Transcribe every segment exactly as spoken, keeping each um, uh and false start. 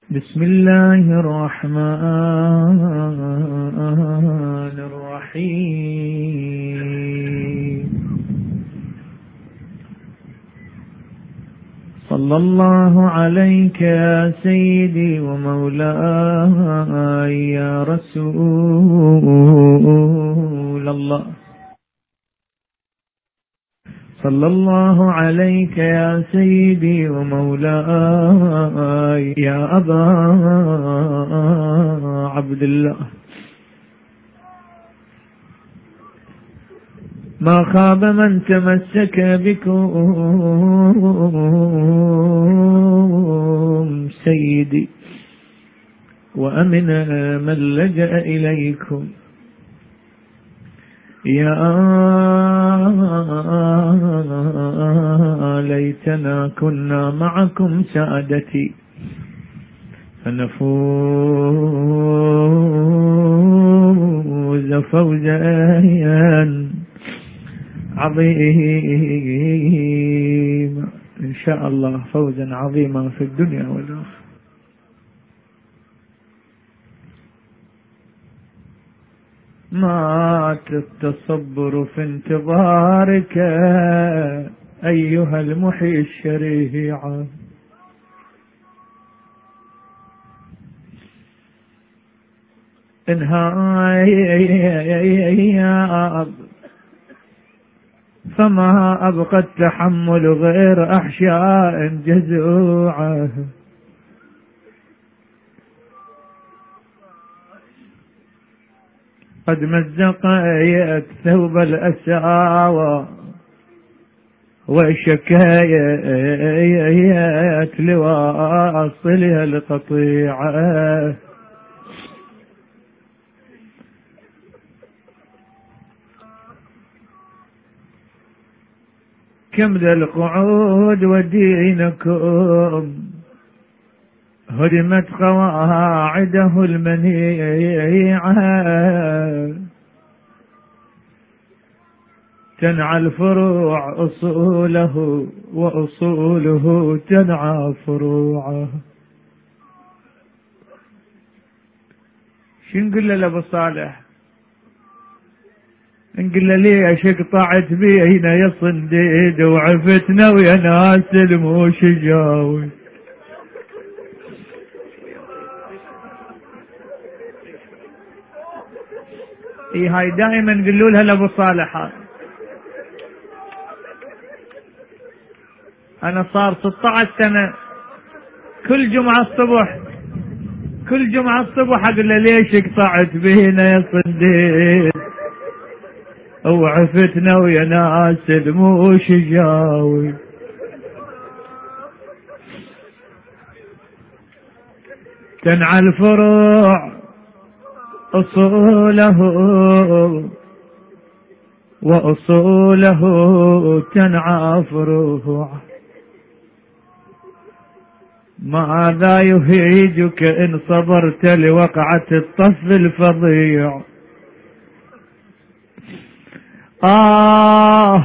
بسم الله الرحمن الرحيم. صلى الله عليك يا سيدي ومولاي يا رسول الله. صلى الله عليك يا سيدي ومولاي يا أبا عبد الله. ما خاب من تمسك بكم سيدي، وأمن من لجأ إليكم. يا ليتنا كنا معكم سادتي فنفوز فوزا عظيما إن شاء الله، فوزا عظيما في الدنيا والآخرة. مات التصبر في انتظارك أيها المحيي الشريع. انهاء فما أبقى التحمل غير أحشاء جزوعة. قد مزقت ثوب الأساوى وشكايت لواصلها القطيعة. كم ذا القعود ودينكم هدمت قواعده المنيعة. تنعى الفروع أصوله وأصوله تنعى فروعه. شو نقول له لأبو صالح؟ نقول له ليش قطعت بينا يا صنديد وعفتنا ويا ناس الموش جاوي. اي هاي دائما نقولوا لها لابو صالح. انا صار ستة عشر سنة كل جمعة الصبح كل جمعة الصبح اقول له ليش قطعت بينا يا صنديد وعفتنا ويا ناس الموش جاوي. تنعى الفروع أصوله وأصوله تنعى فروعه. ماذا يهيجك إن صبرت لوقعة الطف الفظيع؟ آه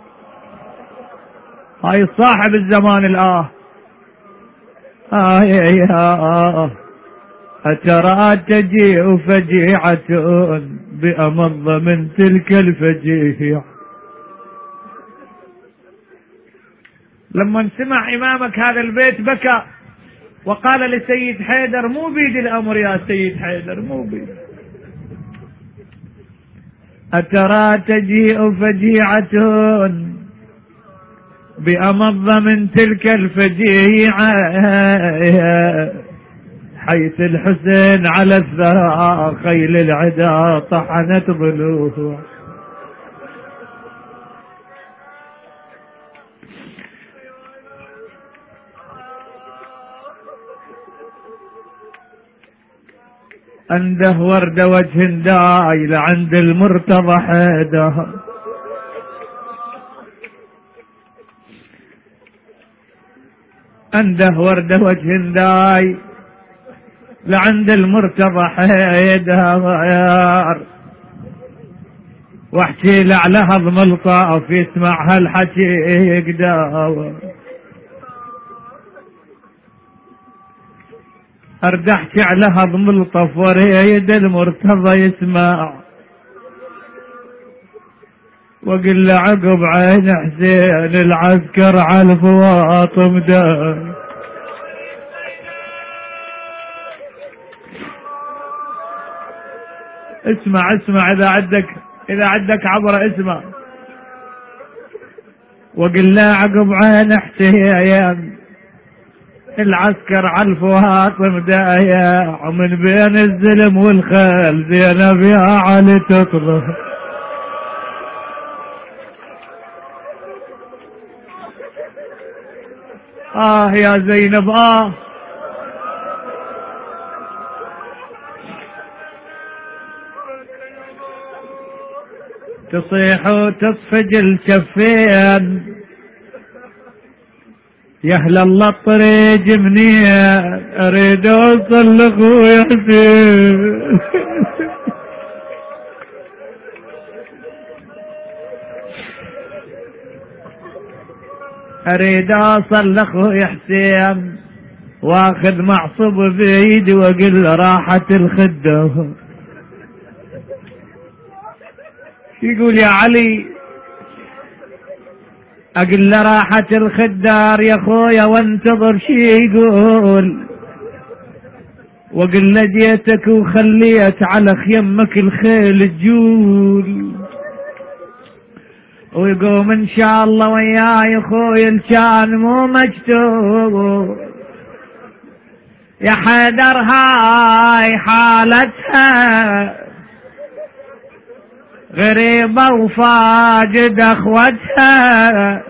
هاي صاحب الزمان الآه. آه يا آه أترى تجيء فجيعة بأمض من تلك الفجيع. لما سمع إمامك هذا البيت بكى وقال لسيد حيدر مو بيد الأمر يا سيد حيدر، مو بيد. أترى تجيء فجيعة بأمض من تلك الفجيعة حيث الحسين على الثرى خيل العدا طحنت ضلوع. عنده ورد وجه داي لعند المرتضى حيدر. عنده ورد وجه داي لعند المرتضى حيدر. واحكي له على هضم الطاف يسمع هالحكي يقدر. ارد احكي على هضم الطف وريد المرتضى يسمع، وقل له عقب عين حسين العسكر على الفواطم دار. اسمع اسمع اذا عندك اذا عندك عبره اسمع. وقل له عقب عين حسين العسكر على الفواطم دايع، ومن بين الزلم والخيل زينب يا علي تطلع. آه يا زينب آه. تصيح وتصفج الكفين يا اهل الله الطريق منين اريد اوصل لاخوي حسين. اريد اوصل لاخوي حسين واخذ معصب بايدي واقول له راحت الخده. يقول يا علي اقول له راحت الخدار يا خويا وانتظر شي يقول، واقول له جيتك وخليت على خيمك الخيل تجول، ويقوم ان شاء الله وياي خويا كان مو مكتوب. يا حيدر هاي حالتها غريبة وفاقد اخوتها،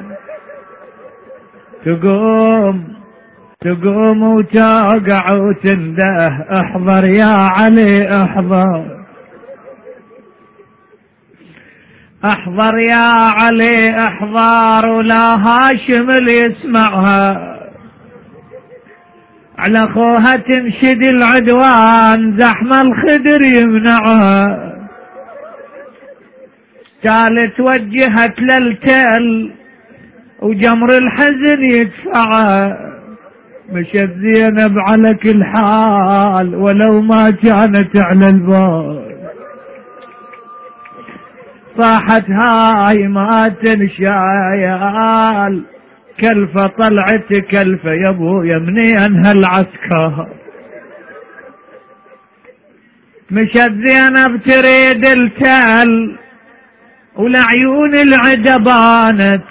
تقوم تقوم وتوقع وتنده احضر يا علي احضر، احضر يا علي احضر، ولا هاشم اللي يسمعها على اخوها تنشد العدوان زحمة الخدر يمنعها. قالت توجهت للتل وجمر الحزن يدفعها، مشت زينب على كل حال ولو ما كانت على البال. صاحت هاي ما تنشايال كلفة طلعت كلفة يا ابويا منين هالعسكر. مشت زينب تريد التل ولعيون العدا بانت،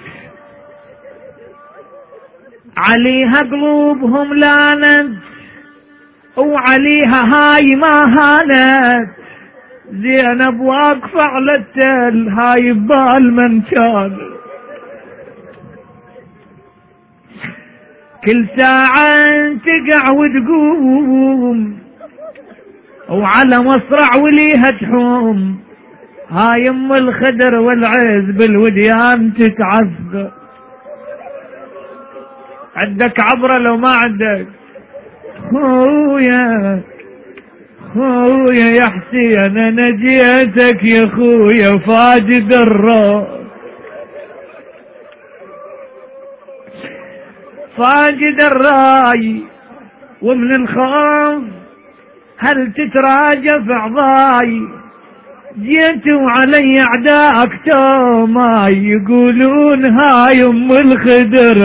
عليها قلوبهم لانت وعليها هاي ما هانت. زينب واقفة على التل هاي ببال من كان، كل ساعة تقع وتقوم وعلى مصرع وليها تحوم. هاي ام الخدر والعز بالوديان تتعذب. عندك عبرة لو ما عندك؟ خويا خويا يا حسين انا جيتك يا خويا فاجد الراس، فاجد الراي ومن الخوف هل تتراجف عضاي. جيت وعلي اعداءك توما يقولون هاي ام الخدر،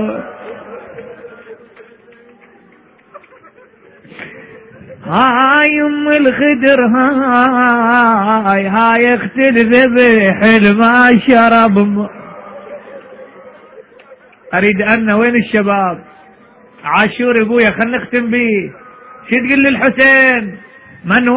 هاي ام الخدر هاي هاي اخت الذبيح ما شرب. اريد ان وين الشباب؟ عاشور ابويا خلنا نختم بيه. شو تقول للحسين؟ من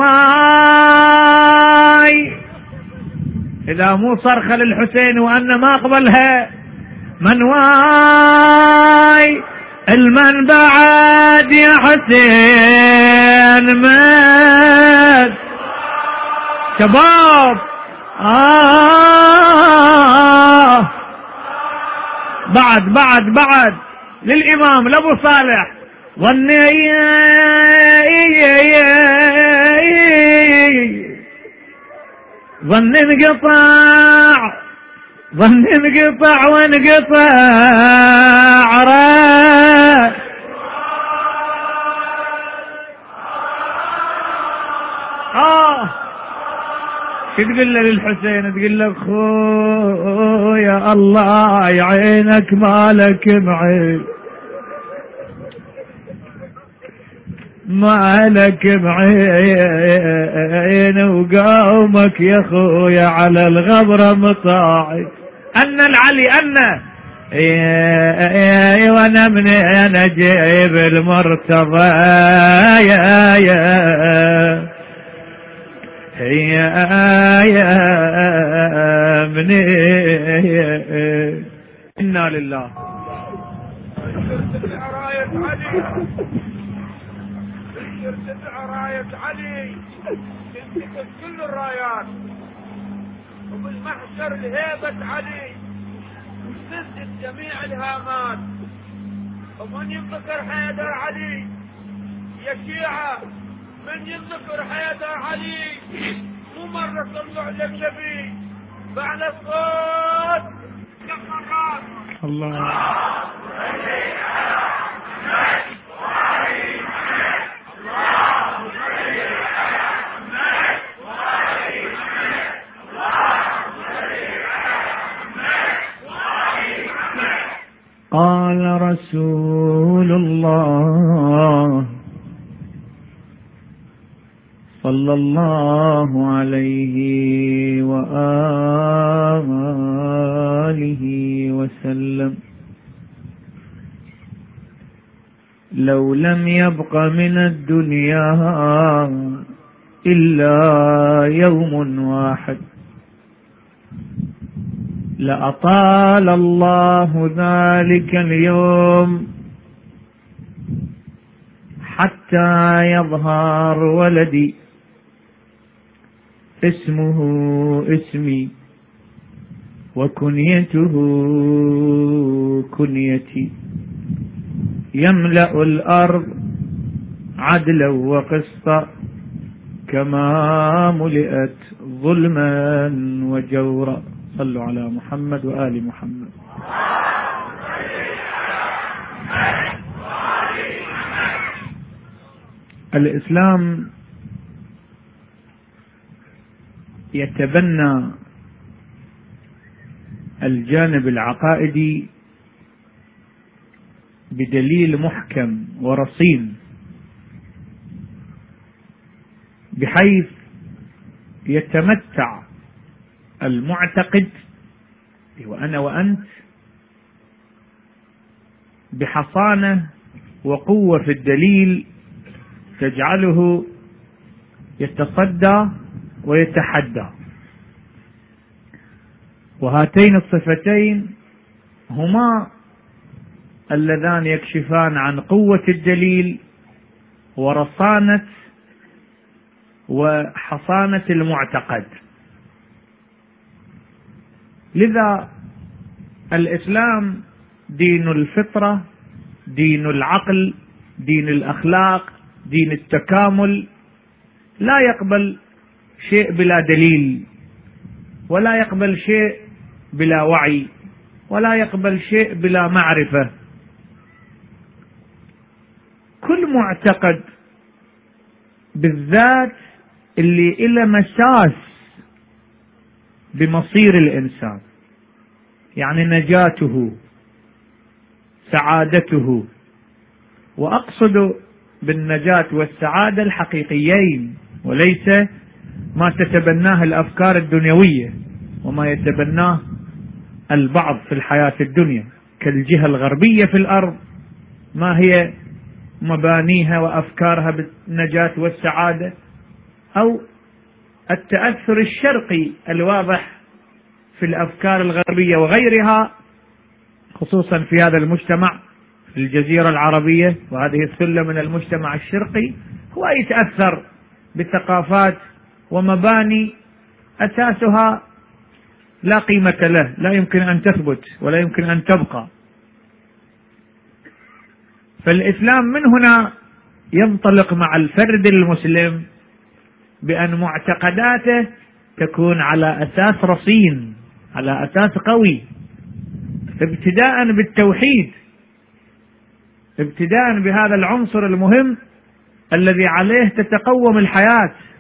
واي اذا مو صرخة للحسين وأن ما اقبلها. من واي المن بعد يا حسين مات. شباب آه بعد بعد بعد للإمام لأبو صالح. ظني ظن انقطع ظن انقطع وانقطع آه شو تقول له للحسين؟ تقول له خويا الله يعينك مالك معي، مالك معين وقومك يا خويا على الغبرة مطاعي. أن العلي أن اي وانا من انا جايب المرتضى يا يا يا يا من انا لله. يرتفع راية علي، يرتفع راية علي، تنتكس كل الرايات، وبالمحشر لهيبة علي تسجد جميع الهامات. ومن يذكر حيدر علي يا شيعة، من يذكر حيدر علي مو مرة صلوا على النبي بعد الصوت كم مرات. الله قال رسول الله صلى الله عليه وآله وسلم: لو لم يبق من الدنيا إلا يوم واحد لأطال الله ذلك اليوم حتى يظهر ولدي اسمه اسمي وكنيته كنيتي، يملأ الأرض عدلا وقسطا كما ملئت ظلما وجورا. صلوا على محمد وآل محمد. الإسلام يتبنى الجانب العقائدي بدليل محكم ورصين، بحيث يتمتع المعتقد وأنا وأنت بحصانة وقوة في الدليل تجعله يتصدى ويتحدى. وهاتين الصفتين هما اللذان يكشفان عن قوة الدليل ورصانة وحصانة المعتقد. لذا الإسلام دين الفطرة، دين العقل، دين الأخلاق، دين التكامل، لا يقبل شيء بلا دليل، ولا يقبل شيء بلا وعي، ولا يقبل شيء بلا معرفة. كل معتقد بالذات اللي إله مساس بمصير الإنسان، يعني نجاته، سعادته، وأقصد بالنجاة والسعادة الحقيقيين، وليس ما تتبناه الأفكار الدنيوية وما يتبناه البعض في الحياة الدنيا، كالجهة الغربية في الأرض، ما هي مبانيها وأفكارها بالنجاة والسعادة، أو التأثر الشرقي الواضح في الأفكار الغربية وغيرها، خصوصا في هذا المجتمع في الجزيرة العربية وهذه الثلة من المجتمع الشرقي، هو يتأثر بثقافات ومباني أساسها لا قيمة له، لا يمكن أن تثبت ولا يمكن أن تبقى. فالإسلام من هنا ينطلق مع الفرد المسلم بأن معتقداته تكون على أساس رصين، على أساس قوي، ابتداء بالتوحيد، ابتداء بهذا العنصر المهم الذي عليه تتقوم الحياة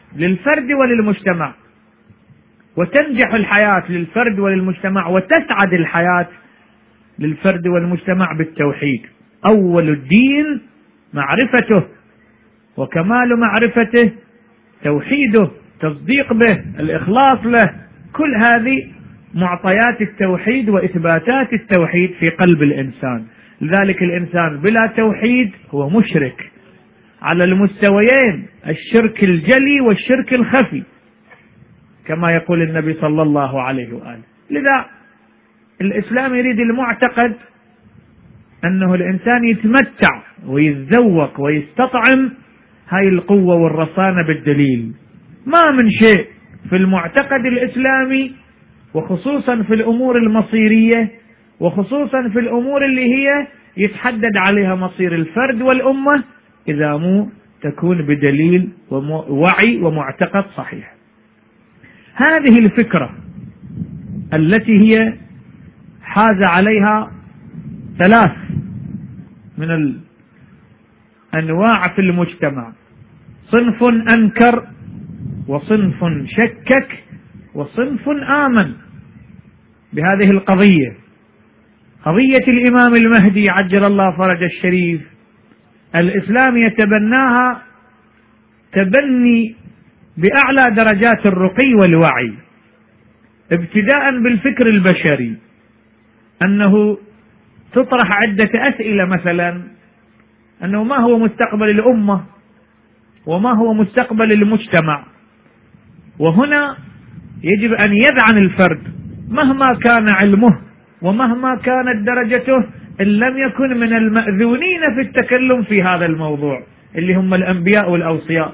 للفرد وللمجتمع، وتنجح الحياة للفرد وللمجتمع، وتسعد الحياة للفرد والمجتمع بالتوحيد. أول الدين معرفته، وكمال معرفته توحيده، تصديق به، الإخلاص له، كل هذه معطيات التوحيد وإثباتات التوحيد في قلب الإنسان. لذلك الإنسان بلا توحيد هو مشرك على المستويين، الشرك الجلي والشرك الخفي، كما يقول النبي صلى الله عليه وآله. لذا الإسلام يريد المعتقد أنه الإنسان يتمتع ويتذوق ويستطعم هاي القوة والرصانة بالدليل. ما من شيء في المعتقد الإسلامي، وخصوصا في الأمور المصيرية، وخصوصا في الأمور اللي هي يتحدد عليها مصير الفرد والأمة، إذا مو تكون بدليل ووعي ومعتقد صحيح. هذه الفكرة التي هي حاز عليها ثلاث من الأنواع في المجتمع: صنف أنكر، وصنف شكك، وصنف آمن بهذه القضية. قضية الإمام المهدي عجل الله فرج الشريف، الإسلام يتبناها تبني بأعلى درجات الرقي والوعي، ابتداء بالفكر البشري، أنه تطرح عدة أسئلة، مثلا أنه ما هو مستقبل الأمة، وما هو مستقبل المجتمع. وهنا يجب أن يذعن الفرد مهما كان علمه ومهما كانت درجته، إن لم يكن من المأذونين في التكلم في هذا الموضوع اللي هم الأنبياء والأوصياء،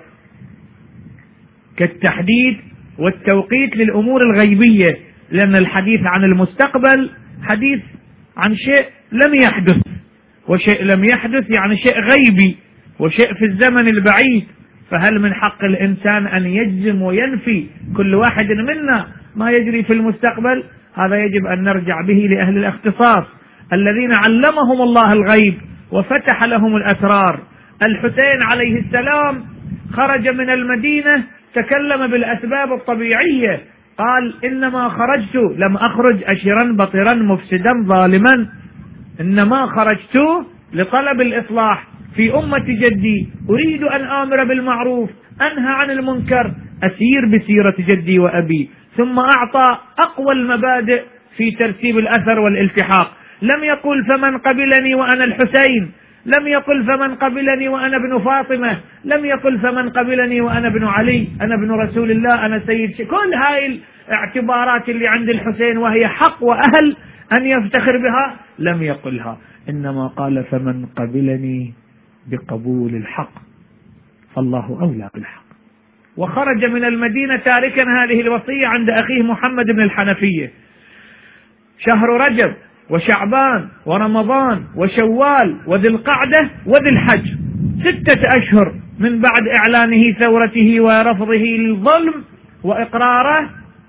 كالتحديد والتوقيت للأمور الغيبية، لأن الحديث عن المستقبل حديث عن شيء لم يحدث، وشيء لم يحدث يعني شيء غيبي وشيء في الزمن البعيد. فهل من حق الإنسان أن يجزم وينفي كل واحد منا ما يجري في المستقبل؟ هذا يجب أن نرجع به لأهل الاختصاص الذين علمهم الله الغيب وفتح لهم الأسرار. الحسين عليه السلام خرج من المدينة، تكلم بالأسباب الطبيعية، قال: إنما خرجت، لم أخرج أشرا بطرا مفسدا ظالما، إنما خرجت لطلب الإصلاح في أمة جدي، أريد أن آمر بالمعروف أنهى عن المنكر، أسير بسيرة جدي وأبي. ثم أعطى أقوى المبادئ في ترتيب الأثر والالتحاق. لم يقل فمن قبلني وأنا الحسين، لم يقل فمن قبلني وأنا ابن فاطمة، لم يقل فمن قبلني وأنا ابن علي، أنا ابن رسول الله، أنا سيد شيء. كل هاي الاعتبارات اللي عند الحسين وهي حق وأهل أن يفتخر بها لم يقلها، إنما قال فمن قبلني بقبول الحق فالله أولى بالحق. وخرج من المدينة تاركا هذه الوصية عند أخيه محمد بن الحنفية. شهر رجب وشعبان ورمضان وشوال وذي القعدة وذي الحج، ستة أشهر من بعد إعلانه ثورته ورفضه للظلم وإقراره،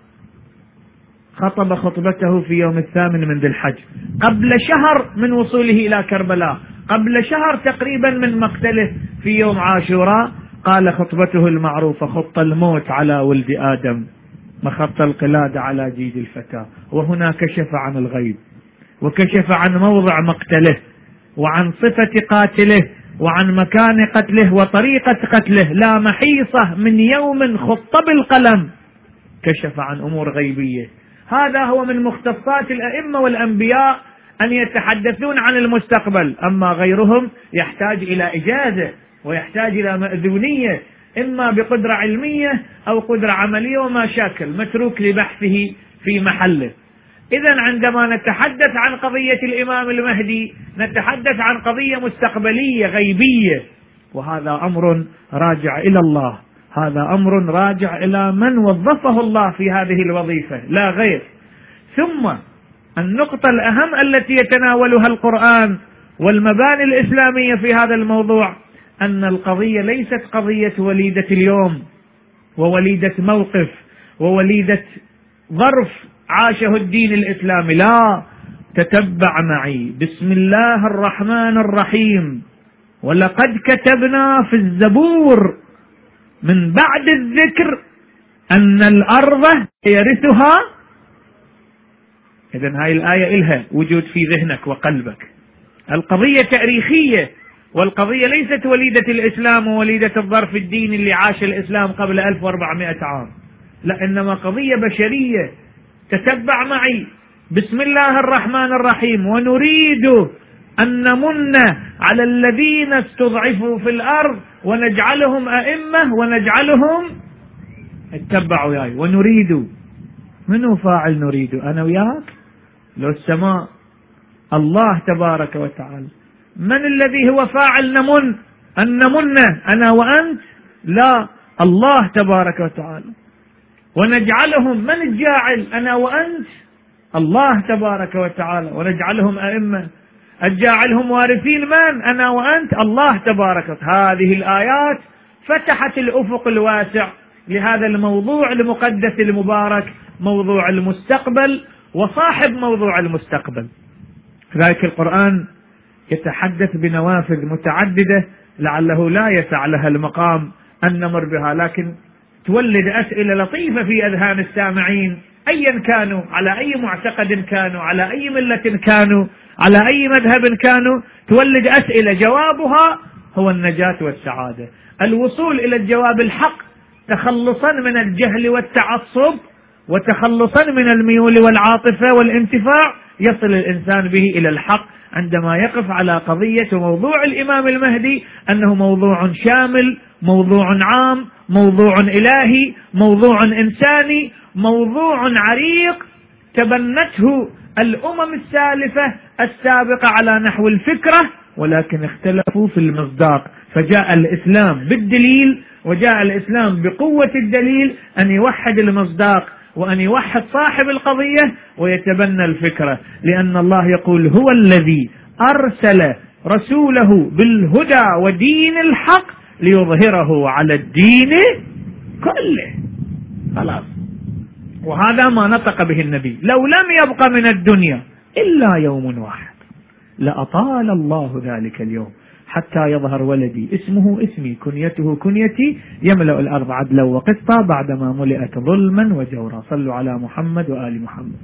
خطب خطبته في يوم الثامن من ذي الحج، قبل شهر من وصوله إلى كربلاء، قبل شهر تقريبا من مقتله في يوم عاشوراء، قال خطبته المعروفة: خط الموت على ولد آدم، مخط القلادة على جيد الفتى. وهنا كشف عن الغيب، وكشف عن موضع مقتله، وعن صفة قاتله، وعن مكان قتله وطريقة قتله، لا محيصة من يوم خط بالقلم، كشف عن أمور غيبية. هذا هو من مختصات الأئمة والأنبياء أن يتحدثون عن المستقبل، أما غيرهم يحتاج إلى إجازة ويحتاج إلى مأذونية، إما بقدرة علمية أو قدرة عملية، وما شاكل متروك لبحثه في محله. إذن عندما نتحدث عن قضية الإمام المهدي نتحدث عن قضية مستقبلية غيبية، وهذا أمر راجع إلى الله، هذا أمر راجع إلى من وظفه الله في هذه الوظيفة لا غير. ثم النقطة الأهم التي يتناولها القرآن والمباني الإسلامية في هذا الموضوع، أن القضية ليست قضية وليدة اليوم ووليدة موقف ووليدة ظرف عاشه الدين الإسلامي، لا. تتبع معي: بسم الله الرحمن الرحيم، ولقد كتبنا في الزبور من بعد الذكر أن الأرض يرثها. إذن هاي الآية إلها وجود في ذهنك وقلبك. القضية تاريخية، والقضية ليست وليدة الإسلام ووليدة الظرف الديني اللي عاش الإسلام قبل ألف وأربعمائة عام، لا، إنما قضية بشرية. تتبع معي. بسم الله الرحمن الرحيم. ونريد أن نمن على الذين استضعفوا في الأرض ونجعلهم أئمة ونجعلهم. اتبعوا وياي. ونريد، منو فاعل نريد؟ أنا وياك؟ لو السماء الله تبارك وتعالى. من الذي هو فاعل نمن؟ أن نمن أنا وأنت؟ لا، الله تبارك وتعالى. ونجعلهم، من الجاعل؟ أنا وأنت؟ الله تبارك وتعالى. ونجعلهم أئمة، الجاعلهم وارثين من؟ أنا وأنت؟ الله تبارك وتعالى. هذه الآيات فتحت الأفق الواسع لهذا الموضوع المقدس المبارك، موضوع المستقبل وصاحب موضوع المستقبل. ذلك القرآن يتحدث بنوافذ متعددة لعله لا يسع لها المقام أن نمر بها، لكن تولد أسئلة لطيفة في أذهان السامعين أيا كانوا، على أي معتقد كانوا، على أي ملة كانوا، على أي مذهب كانوا، تولد أسئلة جوابها هو النجاة والسعادة، الوصول إلى الجواب الحق، تخلصا من الجهل والتعصب وتخلصا من الميول والعاطفة والانتفاع، يصل الإنسان به إلى الحق عندما يقف على قضية موضوع الإمام المهدي أنه موضوع شامل، موضوع عام، موضوع إلهي، موضوع إنساني، موضوع عريق تبنته الأمم السالفة السابقة على نحو الفكرة، ولكن اختلفوا في المصداق. فجاء الإسلام بالدليل، وجاء الإسلام بقوة الدليل أن يوحد المصداق وأن يوحد صاحب القضية ويتبنى الفكرة، لأن الله يقول هو الذي أرسل رسوله بالهدى ودين الحق ليظهره على الدين كله. خلاص، وهذا ما نطق به النبي. لو لم يبق من الدنيا إلا يوم واحد لأطال الله ذلك اليوم حتى يظهر ولدي اسمه اسمي كنيته كنيتي يملأ الأرض عدلا وقسطا بعدما ملئت ظلما وجورا. صلوا على محمد وآل محمد.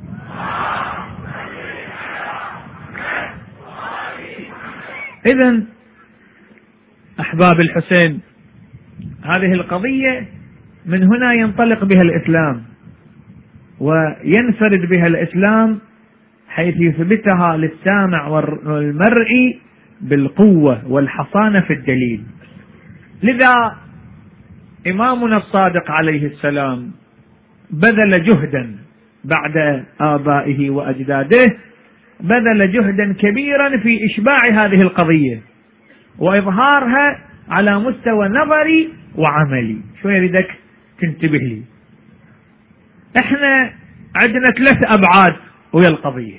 إذن أحباب الحسين، هذه القضية من هنا ينطلق بها الإسلام وينفرد بها الإسلام، حيث يثبتها للسامع والمرئي بالقوة والحصانة في الدليل. لذا إمامنا الصادق عليه السلام بذل جهدا بعد آبائه وأجداده، بذل جهدا كبيرا في إشباع هذه القضية وإظهارها على مستوى نظري وعملي. شو يريدك تنتبه لي؟ احنا عندنا ثلاث أبعاد ويا القضية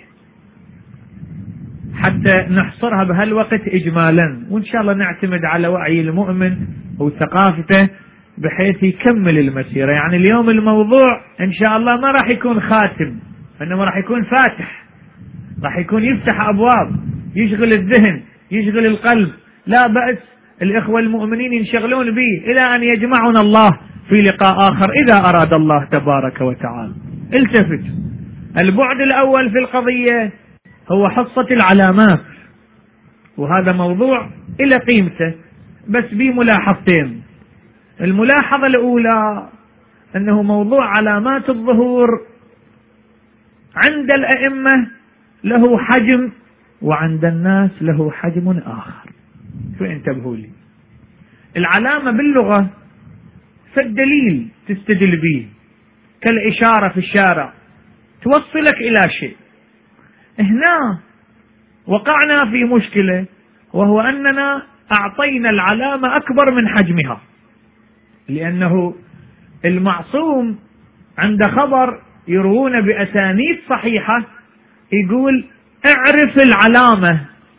حتى نحصرها بهالوقت إجمالا، وإن شاء الله نعتمد على وعي المؤمن وثقافته بحيث يكمل المسيرة. يعني اليوم الموضوع إن شاء الله ما راح يكون خاتم، إنما راح يكون فاتح، راح يكون يفتح أبواب، يشغل الذهن، يشغل القلب. لا بأس الإخوة المؤمنين ينشغلون به إلى أن يجمعنا الله في لقاء آخر إذا أراد الله تبارك وتعالى. التفت. البعد الأول في القضية هو حصة العلامات، وهذا موضوع إلى قيمته بس بملاحظتين. الملاحظة الأولى أنه موضوع علامات الظهور عند الأئمة له حجم وعند الناس له حجم آخر. شو انتبهوا لي؟ العلامة باللغة فالدليل تستدل به، كالإشارة في الشارع توصلك إلى شيء. هنا وقعنا في مشكلة، وهو أننا أعطينا العلامة أكبر من حجمها، لأنه المعصوم عند خبر يروون بأسانيد صحيحة يقول اعرف العلامة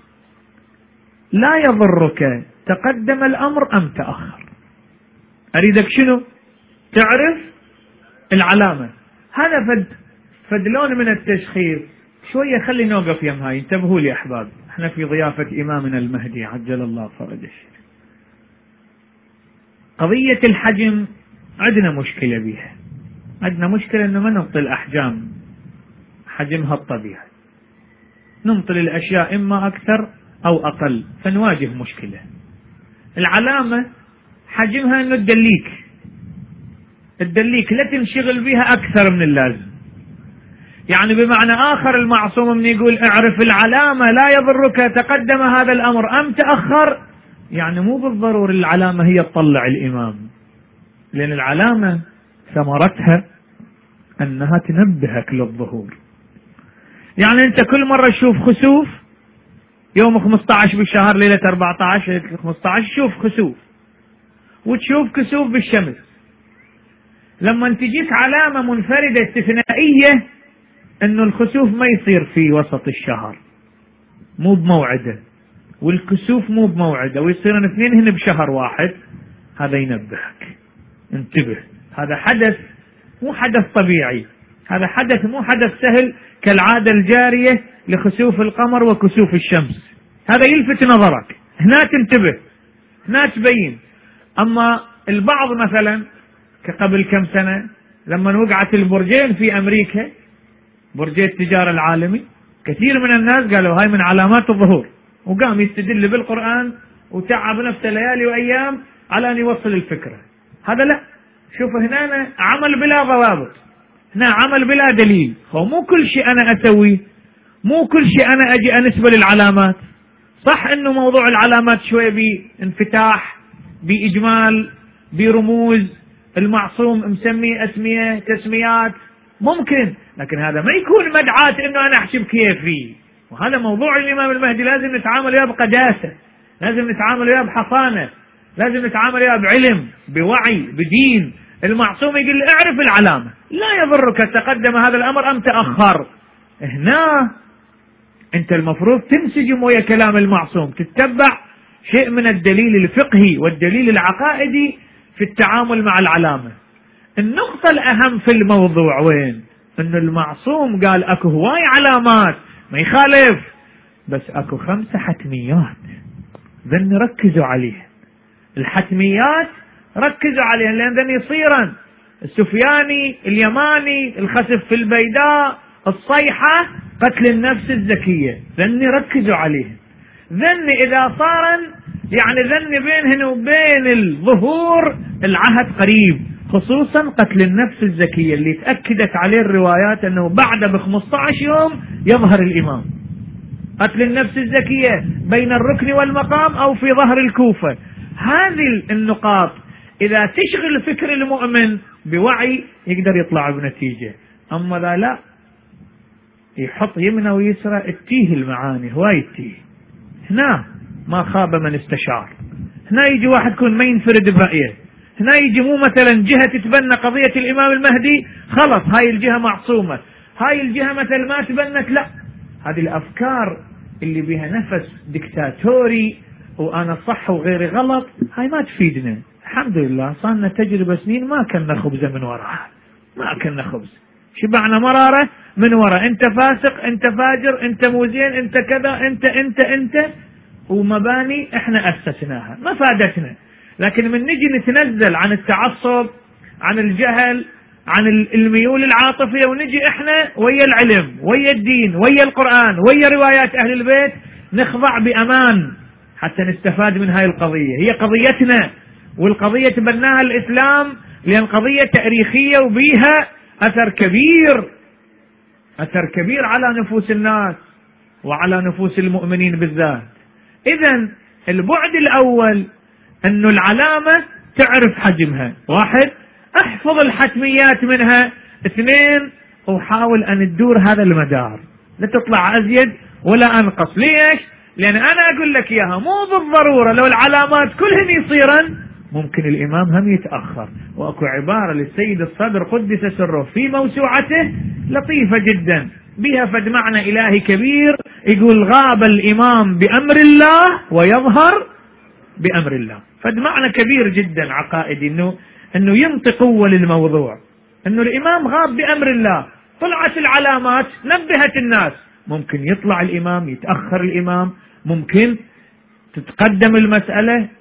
لا يضرك تقدم الأمر أم تأخر. أريدك شنو؟ تعرف العلامة. هذا فد فدلون من التشخيص. شوية خلي نوقف يم هاي. انتبهوا لي أحباب، احنا في ضيافة إمامنا المهدي عجل الله فرجه. قضية الحجم عندنا مشكلة بها، عندنا مشكلة أنه ما ننطي الأحجام حجمها الطبيعي، ننطي الأشياء إما أكثر أو أقل، فنواجه مشكلة. العلامة حجمها أنه تدليك تدليك لا تنشغل بها أكثر من اللازم. يعني بمعنى آخر المعصوم من يقول اعرف العلامة لا يضرك تقدم هذا الأمر أم تأخر، يعني مو بالضرور العلامة هي تطلع الإمام، لأن العلامة ثمرتها أنها تنبهك للظهور. يعني أنت كل مرة تشوف خسوف يوم خمسة عشر بالشهر ليلة أربعة عشر ليلة خمسة عشر تشوف خسوف وتشوف كسوف بالشمس، لما تجيك علامة منفردة استثنائية أنه الخسوف ما يصير في وسط الشهر مو بموعده، والكسوف مو بموعده، ويصيرن اثنين هن بشهر واحد، هذا ينبهك انتبه، هذا حدث مو حدث طبيعي، هذا حدث مو حدث سهل كالعادة الجارية لخسوف القمر وكسوف الشمس، هذا يلفت نظرك، هنا تنتبه، هنا تبين. أما البعض مثلا كقبل كم سنة لما وقعت البرجين في أمريكا، برجي التجارة العالمي، كثير من الناس قالوا هاي من علامات الظهور، وقام يستدل بالقرآن وتعب نفسه ليالي وأيام على أن يوصل الفكرة. هذا لا، شوف هنا عمل بلا ضوابط، هنا عمل بلا دليل، فمو كل شيء أنا أسوي، مو كل شيء أنا أجي أنسبة للعلامات. صح أنه موضوع العلامات شوية بانفتاح بإجمال برموز، المعصوم مسمي أسمية تسميات ممكن، لكن هذا ما يكون مدعاة أنه أنا أحسب كيفي، وهذا موضوع الإمام المهدي لازم نتعامل وياه بقداسة، لازم نتعامل وياه بحصانة، لازم نتعامل وياه بعلم بوعي بدين. المعصوم يقول لي اعرف العلامة لا يضرك تقدم هذا الأمر أم تأخر، هنا أنت المفروض تنسجم ويا كلام المعصوم، تتبع شيء من الدليل الفقهي والدليل العقائدي في التعامل مع العلامة. النقطة الأهم في الموضوع وين؟ أن المعصوم قال أكو هواي علامات ما يخالف، بس أكو خمسة حتميات ذن ركزوا عليها، الحتميات ركزوا عليها لأن ذن يصيرا السفياني اليماني الخسف في البيداء الصيحة قتل النفس الزكية، ذن ركزوا عليها، ذن إذا صارا يعني ذن بينهن وبين الظهور العهد قريب، خصوصا قتل النفس الزكية اللي تأكدت عليه الروايات أنه بعد بخمسة عشر يوم يظهر الإمام. قتل النفس الزكية بين الركن والمقام أو في ظهر الكوفة، هذه النقاط إذا تشغل فكر المؤمن بوعي يقدر يطلع بنتيجة. أما ذا لا، يحط يمنه ويسرى التيه المعاني هواي التيه، هنا ما خاب من استشار، هنا يجي واحد يكون ما ينفرد برأيه، هنا يجي مو مثلا جهة تتبنى قضية الإمام المهدي خلص هاي الجهة معصومة، هاي الجهة مثل ما تبنت، لا، هذه الأفكار اللي بها نفس دكتاتوري وأنا صح وغيري غلط هاي ما تفيدنا. الحمد لله صارنا تجربة سنين ما كنا خبزة من وراها، ما كنا خبز، شبعنا مرارة من وراء، انت فاسق انت فاجر انت مو زين انت كذا انت انت انت ومباني احنا أسسناها ما فادتنا. لكن من نجي نتنزل عن التعصب عن الجهل عن الميول العاطفية ونجي احنا ويا العلم ويا الدين ويا القرآن ويا روايات أهل البيت نخضع بأمان حتى نستفاد من هاي القضية. هي قضيتنا والقضية تبناها الإسلام لأن قضية تاريخية وبيها أثر كبير أثر كبير على نفوس الناس وعلى نفوس المؤمنين بالذات. إذن البعد الأول أنه العلامة تعرف حجمها، واحد احفظ الحتميات منها، اثنين وحاول أن تدور هذا المدار لا تطلع أزيد ولا أنقص. ليش؟ لأن أنا أقول لك إياها مو بالضرورة لو العلامات كلهن يصيرن ممكن الإمام هم يتأخر. وأكو عبارة للسيد الصدر قدس سره في موسوعته لطيفة جدا بها فد معنى إلهي كبير، يقول غاب الإمام بأمر الله ويظهر بأمر الله، فد معنى كبير جدا عقائدي إنه إنه ينطي قوة للموضوع، إنه الإمام غاب بأمر الله، طلعت العلامات نبهت الناس، ممكن يطلع الإمام يتأخر الإمام، ممكن تتقدم المسألة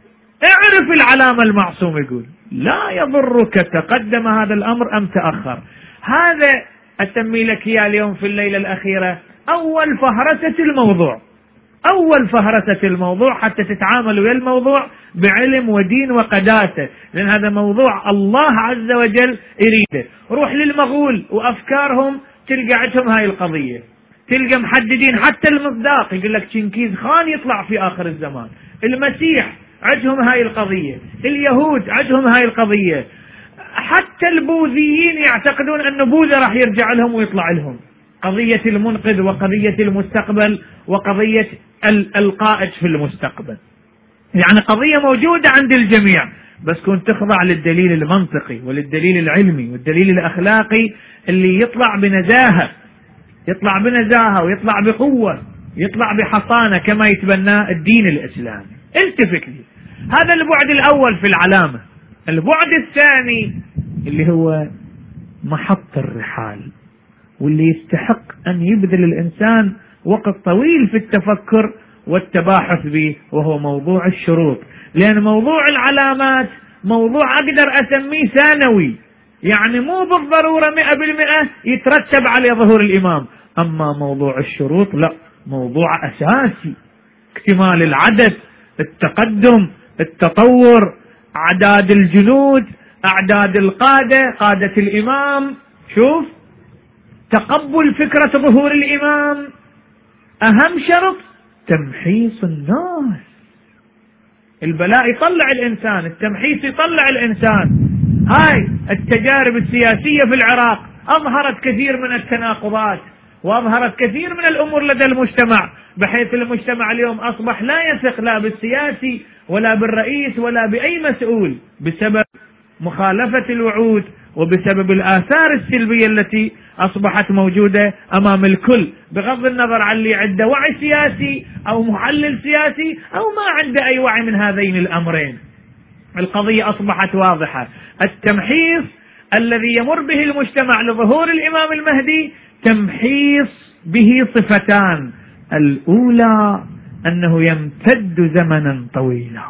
اعرف العلامة المعصوم، يقول لا يضرك تقدم هذا الأمر أم تأخر. هذا أسمي لك إياه اليوم في الليلة الأخيرة أول فهرسة الموضوع، أول فهرسة الموضوع، حتى تتعامل ويا الموضوع بعلم ودين وقداسة، لأن هذا موضوع الله عز وجل يريده. روح للمغول وأفكارهم تلقى عندهم هاي القضية، تلقى محددين حتى المصداق، يقول لك تشنكيز خان يطلع في آخر الزمان، المسيح عندهم هاي القضية، اليهود عندهم هاي القضية، حتى البوذيين يعتقدون أن بوذا راح يرجع لهم ويطلع لهم، قضية المنقذ وقضية المستقبل وقضية القائد في المستقبل. يعني قضية موجودة عند الجميع، بس كنت تخضع للدليل المنطقي وللدليل العلمي والدليل الأخلاقي اللي يطلع بنزاهة، يطلع بنزاهة ويطلع بقوة، يطلع بحصانة كما يتبناه الدين الإسلامي. التفت لي، هذا البعد الأول في العلامة. البعد الثاني اللي هو محط الرحال، واللي يستحق أن يبذل الإنسان وقت طويل في التفكر والتباحث به، وهو موضوع الشروط. لأن موضوع العلامات موضوع أقدر أسميه ثانوي، يعني مو بالضرورة مئة بالمئة يترتب على ظهور الإمام. أما موضوع الشروط لا، موضوع أساسي، اكتمال العدد، التقدم، التطور، أعداد الجنود، أعداد القادة، قادة الإمام، شوف، تقبل فكرة ظهور الإمام. أهم شرط تمحيص الناس. البلاء يطلع الإنسان، التمحيص يطلع الإنسان. هاي التجارب السياسية في العراق أظهرت كثير من التناقضات وأظهرت كثير من الأمور لدى المجتمع، بحيث المجتمع اليوم أصبح لا يثق لا بالسياسي ولا بالرئيس ولا بأي مسؤول، بسبب مخالفة الوعود وبسبب الآثار السلبية التي أصبحت موجودة أمام الكل، بغض النظر عن اللي عنده وعي سياسي أو محلل سياسي أو ما عنده أي وعي من هذين الأمرين. القضية أصبحت واضحة. التمحيص الذي يمر به المجتمع لظهور الإمام المهدي تمحيص به صفتان: الأولى أنه يمتد زمنا طويلا،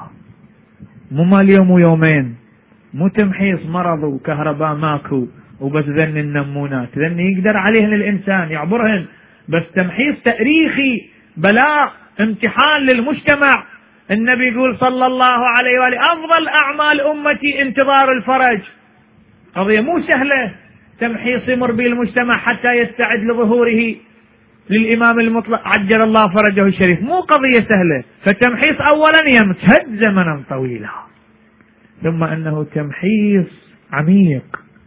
مو مال يوم ويومين، مو تمحيص مرض وكهرباء ماكو وبس ذن النمونات، ذن يقدر عليهن الإنسان يعبرهن، بس تمحيص تاريخي، بلاء، امتحان للمجتمع. النبي يقول صلى الله عليه وآله: أفضل أعمال أمتي انتظار الفرج. قضية مو سهلة، تمحيص يمر به المجتمع حتى يستعد لظهوره للإمام المطلق عجل الله فرجه الشريف، مو قضية سهلة. فالتمحيص أولا يمتد زمنا طويلا، ثم أنه تمحيص عميق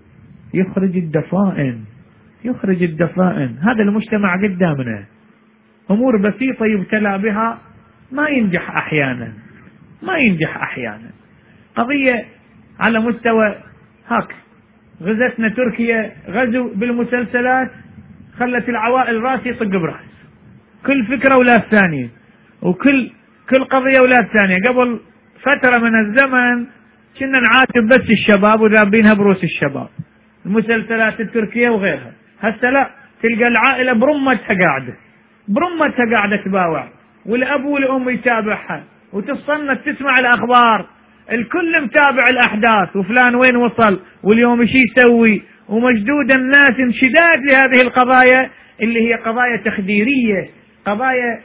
يخرج الدفائن، يخرج الدفائن. هذا المجتمع قدامنا أمور بسيطة يبتلى بها ما ينجح أحيانا، ما ينجح أحيانا. قضية على مستوى هاك، غزتنا تركيا غزو بالمسلسلات خلت العوائل راس يطق براس، كل فكرة ولا الثانية، وكل كل قضية ولا الثانية. قبل فترة من الزمن كنا نعاتب بس الشباب وذابينها بروس الشباب، المسلسلات التركية وغيرها. هسه لا، تلقى العائلة برمتها قاعدة، برمتها قاعدة تباوع، والأب والأم يتابعها وتصنت تسمع الأخبار، الكل متابع الأحداث وفلان وين وصل واليوم ايش يسوي، ومشدود الناس انشداد لهذه القضايا اللي هي قضايا تخديرية، قضايا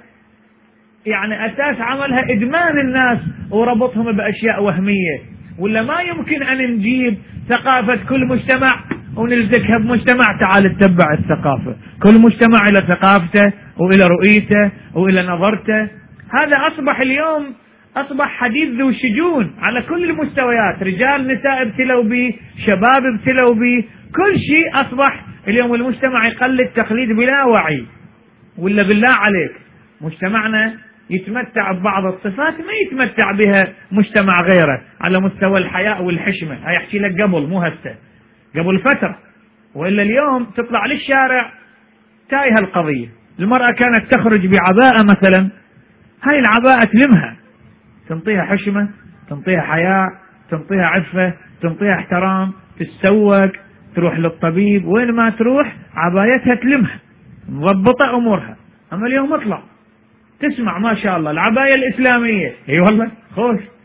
يعني أساس عملها إدمان الناس وربطهم بأشياء وهمية. ولا ما يمكن أن نجيب ثقافة كل مجتمع ونلزقها بمجتمع. تعال اتبع الثقافة، كل مجتمع إلى ثقافته وإلى رؤيته وإلى نظرته. هذا أصبح اليوم أصبح حديث ذو شجون على كل المستويات، رجال نساء ابتلوا به، شباب ابتلوا به، كل شيء أصبح اليوم المجتمع يقلد تقليد بلا وعي. ولا بالله عليك مجتمعنا يتمتع ببعض الصفات ما يتمتع بها مجتمع غيره على مستوى الحياء والحشمة. هاي يحكي لك قبل، مو هسه، قبل فترة. وإلا اليوم تطلع للشارع تايها القضية. المرأة كانت تخرج بعباءة مثلا، هاي العباءة تلمها، تنطيها حشمة، تنطيها حياء، تنطيها عفة، تنطيها احترام، تتسوق، تروح للطبيب، وين ما تروح عبايتها تلمها، مضبطة أمورها. أما اليوم اطلع تسمع ما شاء الله العباية الإسلامية، اي والله خوش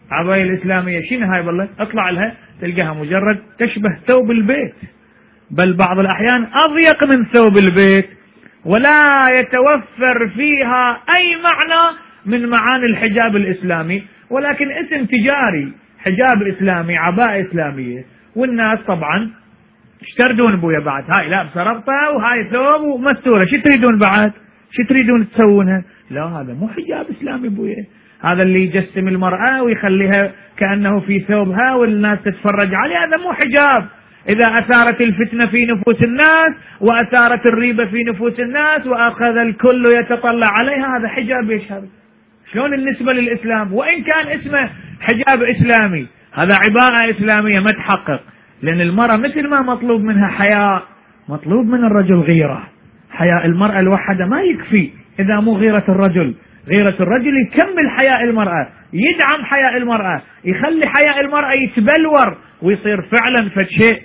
عباية الإسلامية شنو هاي؟ والله اطلع لها تلقاها مجرد تشبه ثوب البيت، بل بعض الأحيان أضيق من ثوب البيت، ولا يتوفر فيها أي معنى من معاني الحجاب الإسلامي، ولكن اسم تجاري، حجاب إسلامي، عباءة إسلامية، والناس طبعا اشتردون بويا بعد هاي لابسة ربطة وهاي ثوب ومستورة، شو تريدون بعد؟ شو تريدون تسوونها؟ لا هذا مو حجاب إسلامي بويا، هذا اللي يجسم المرأة ويخليها كأنه في ثوبها والناس تتفرج عليه، هذا مو حجاب. إذا أثارت الفتنة في نفوس الناس وأثارت الريبة في نفوس الناس وأخذ الكل يتطلع عليها، هذا حجاب يشهد. شلون النسبة للإسلام؟ وإن كان اسمه حجاب إسلامي، هذا عباءة إسلامية ما تحقق، لأن المرأة مثل ما مطلوب منها حياء، مطلوب من الرجل غيرة. حياء المرأة الوحدة ما يكفي إذا مو غيرة الرجل، غيرة الرجل يكمل حياء المرأة، يدعم حياء المرأة، يخلي حياء المرأة يتبلور ويصير فعلا فشيء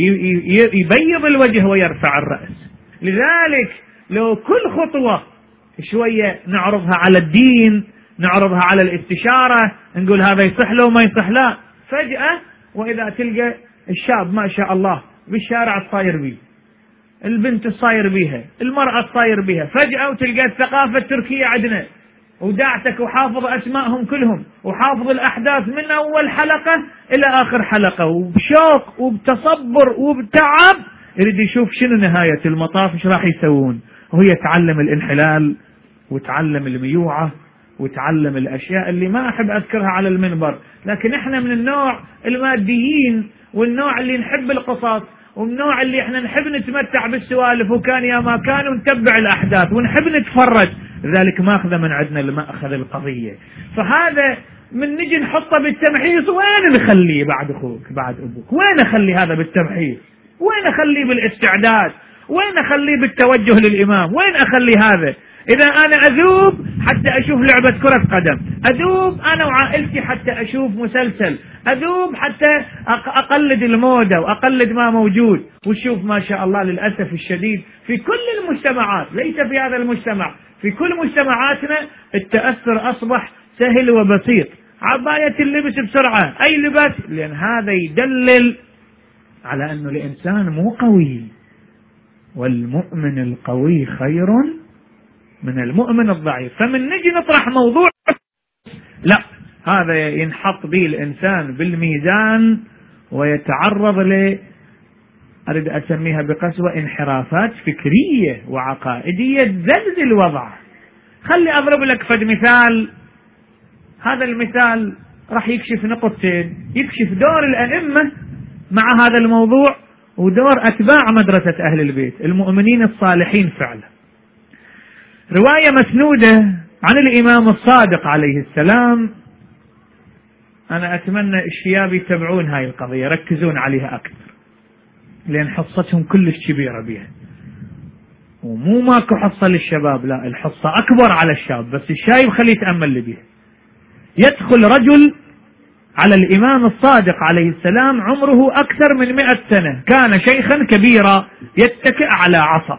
يبيض الوجه ويرفع الرأس. لذلك لو كل خطوة شوية نعرضها على الدين، نعرضها على الاستشارة، نقول هذا يصح له وما يصح له، فجأة وإذا تلقى الشاب ما شاء الله بالشارع الصاير بيه، البنت الصاير بيها، المرأة الصاير بيها، فجأة وتلقى الثقافة التركية عندنا ودعتك وحافظ أسمائهم كلهم وحافظ الأحداث من أول حلقة إلى آخر حلقة، وبشوق وبتصبر وبتعب يريد يشوف شنو نهاية المطاف، ايش راح يسوون، وهي تعلم الانحلال وتعلم الميوعة وتعلم الأشياء اللي ما أحب أذكرها على المنبر، لكن احنا من النوع الماديين والنوع اللي نحب القصص والنوع اللي احنا نحب نتمتع بالسوالف وكان يا ما كان ونتبع الأحداث ونحب نتفرج، لذلك ماخذ من عندنا المأخذ القضية. فهذا من نجي نحطه بالتمحيص، وين نخليه بعد أخوك بعد أبوك؟ وين أخلي هذا بالتمحيص؟ وين أخليه بالاستعداد؟ وين أخليه بالتوجه للإمام؟ وين أخلي هذا؟ إذا أنا أذوب حتى أشوف لعبة كرة قدم، أذوب أنا وعائلتي حتى أشوف مسلسل، أذوب حتى أقلد الموضة وأقلد ما موجود، وشوف ما شاء الله للأسف الشديد في كل المجتمعات، ليس في هذا المجتمع، في كل مجتمعاتنا التأثر أصبح سهل وبسيط، عباية اللبس بسرعة، أي لبس، لأن هذا يدلل على أنه الإنسان مو قوي، والمؤمن القوي خير من المؤمن الضعيف. فمن نجي نطرح موضوع لا، هذا ينحط به الإنسان بالميزان ويتعرض ل أريد أسميها بقسوة انحرافات فكرية وعقائدية تزلزل الوضع. خلي أضرب لك فد مثال، هذا المثال راح يكشف نقطتين، يكشف دور الأئمة مع هذا الموضوع ودور أتباع مدرسة أهل البيت المؤمنين الصالحين فعلا. رواية مسنودة عن الإمام الصادق عليه السلام، أنا أتمنى الشياب يتابعون هاي القضية، ركزون عليها أكثر، لأن حصتهم كلش كبيرة بها، ومو ماكو حصة للشباب، لا الحصة أكبر على الشاب، بس الشايب خليه يتأمل به. يدخل رجل على الإمام الصادق عليه السلام عمره أكثر من مئة سنة، كان شيخا كبيرا يتكئ على عصا،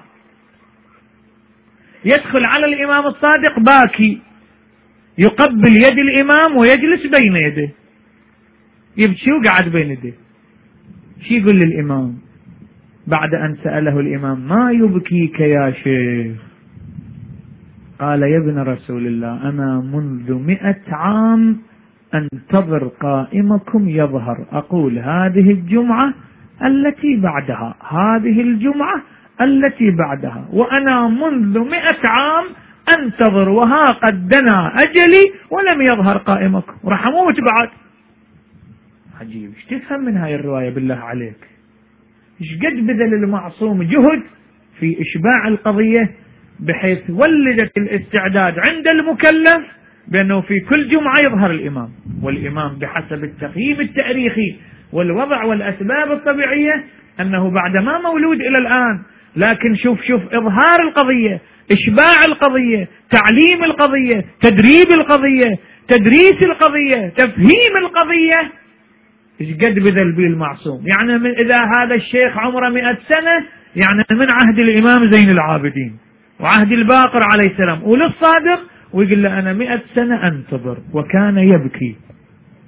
يدخل على الإمام الصادق باكي، يقبل يد الإمام ويجلس بين يده، يبكي وقعد بين يده. شي يقول للإمام بعد أن سأله الإمام ما يبكيك يا شيخ؟ قال يا ابن رسول الله أنا منذ مئة عام أنتظر قائمكم يظهر، أقول هذه الجمعة التي بعدها، هذه الجمعة التي بعدها، وأنا منذ مئة عام أنتظر وها قد دنا أجلي ولم يظهر قائمكم، راح أموت بعد. عجيب، ايش تفهم من هاي الرواية بالله عليك؟ ايش قد بذل المعصوم جهد في إشباع القضية بحيث ولدت الاستعداد عند المكلف بأنه في كل جمعة يظهر الإمام، والإمام بحسب التقييم التاريخي والوضع والأسباب الطبيعية أنه بعد ما مولود إلى الآن، لكن شوف شوف إظهار القضية، إشباع القضية، تعليم القضية، تدريب القضية، تدريس القضية، تفهيم القضية، إيش قد بذل به المعصوم. يعني من إذا هذا الشيخ عمره مئة سنة، يعني من عهد الإمام زين العابدين وعهد الباقر عليه السلام وللصادق، ويقول له أنا مئة سنة أنتظر، وكان يبكي.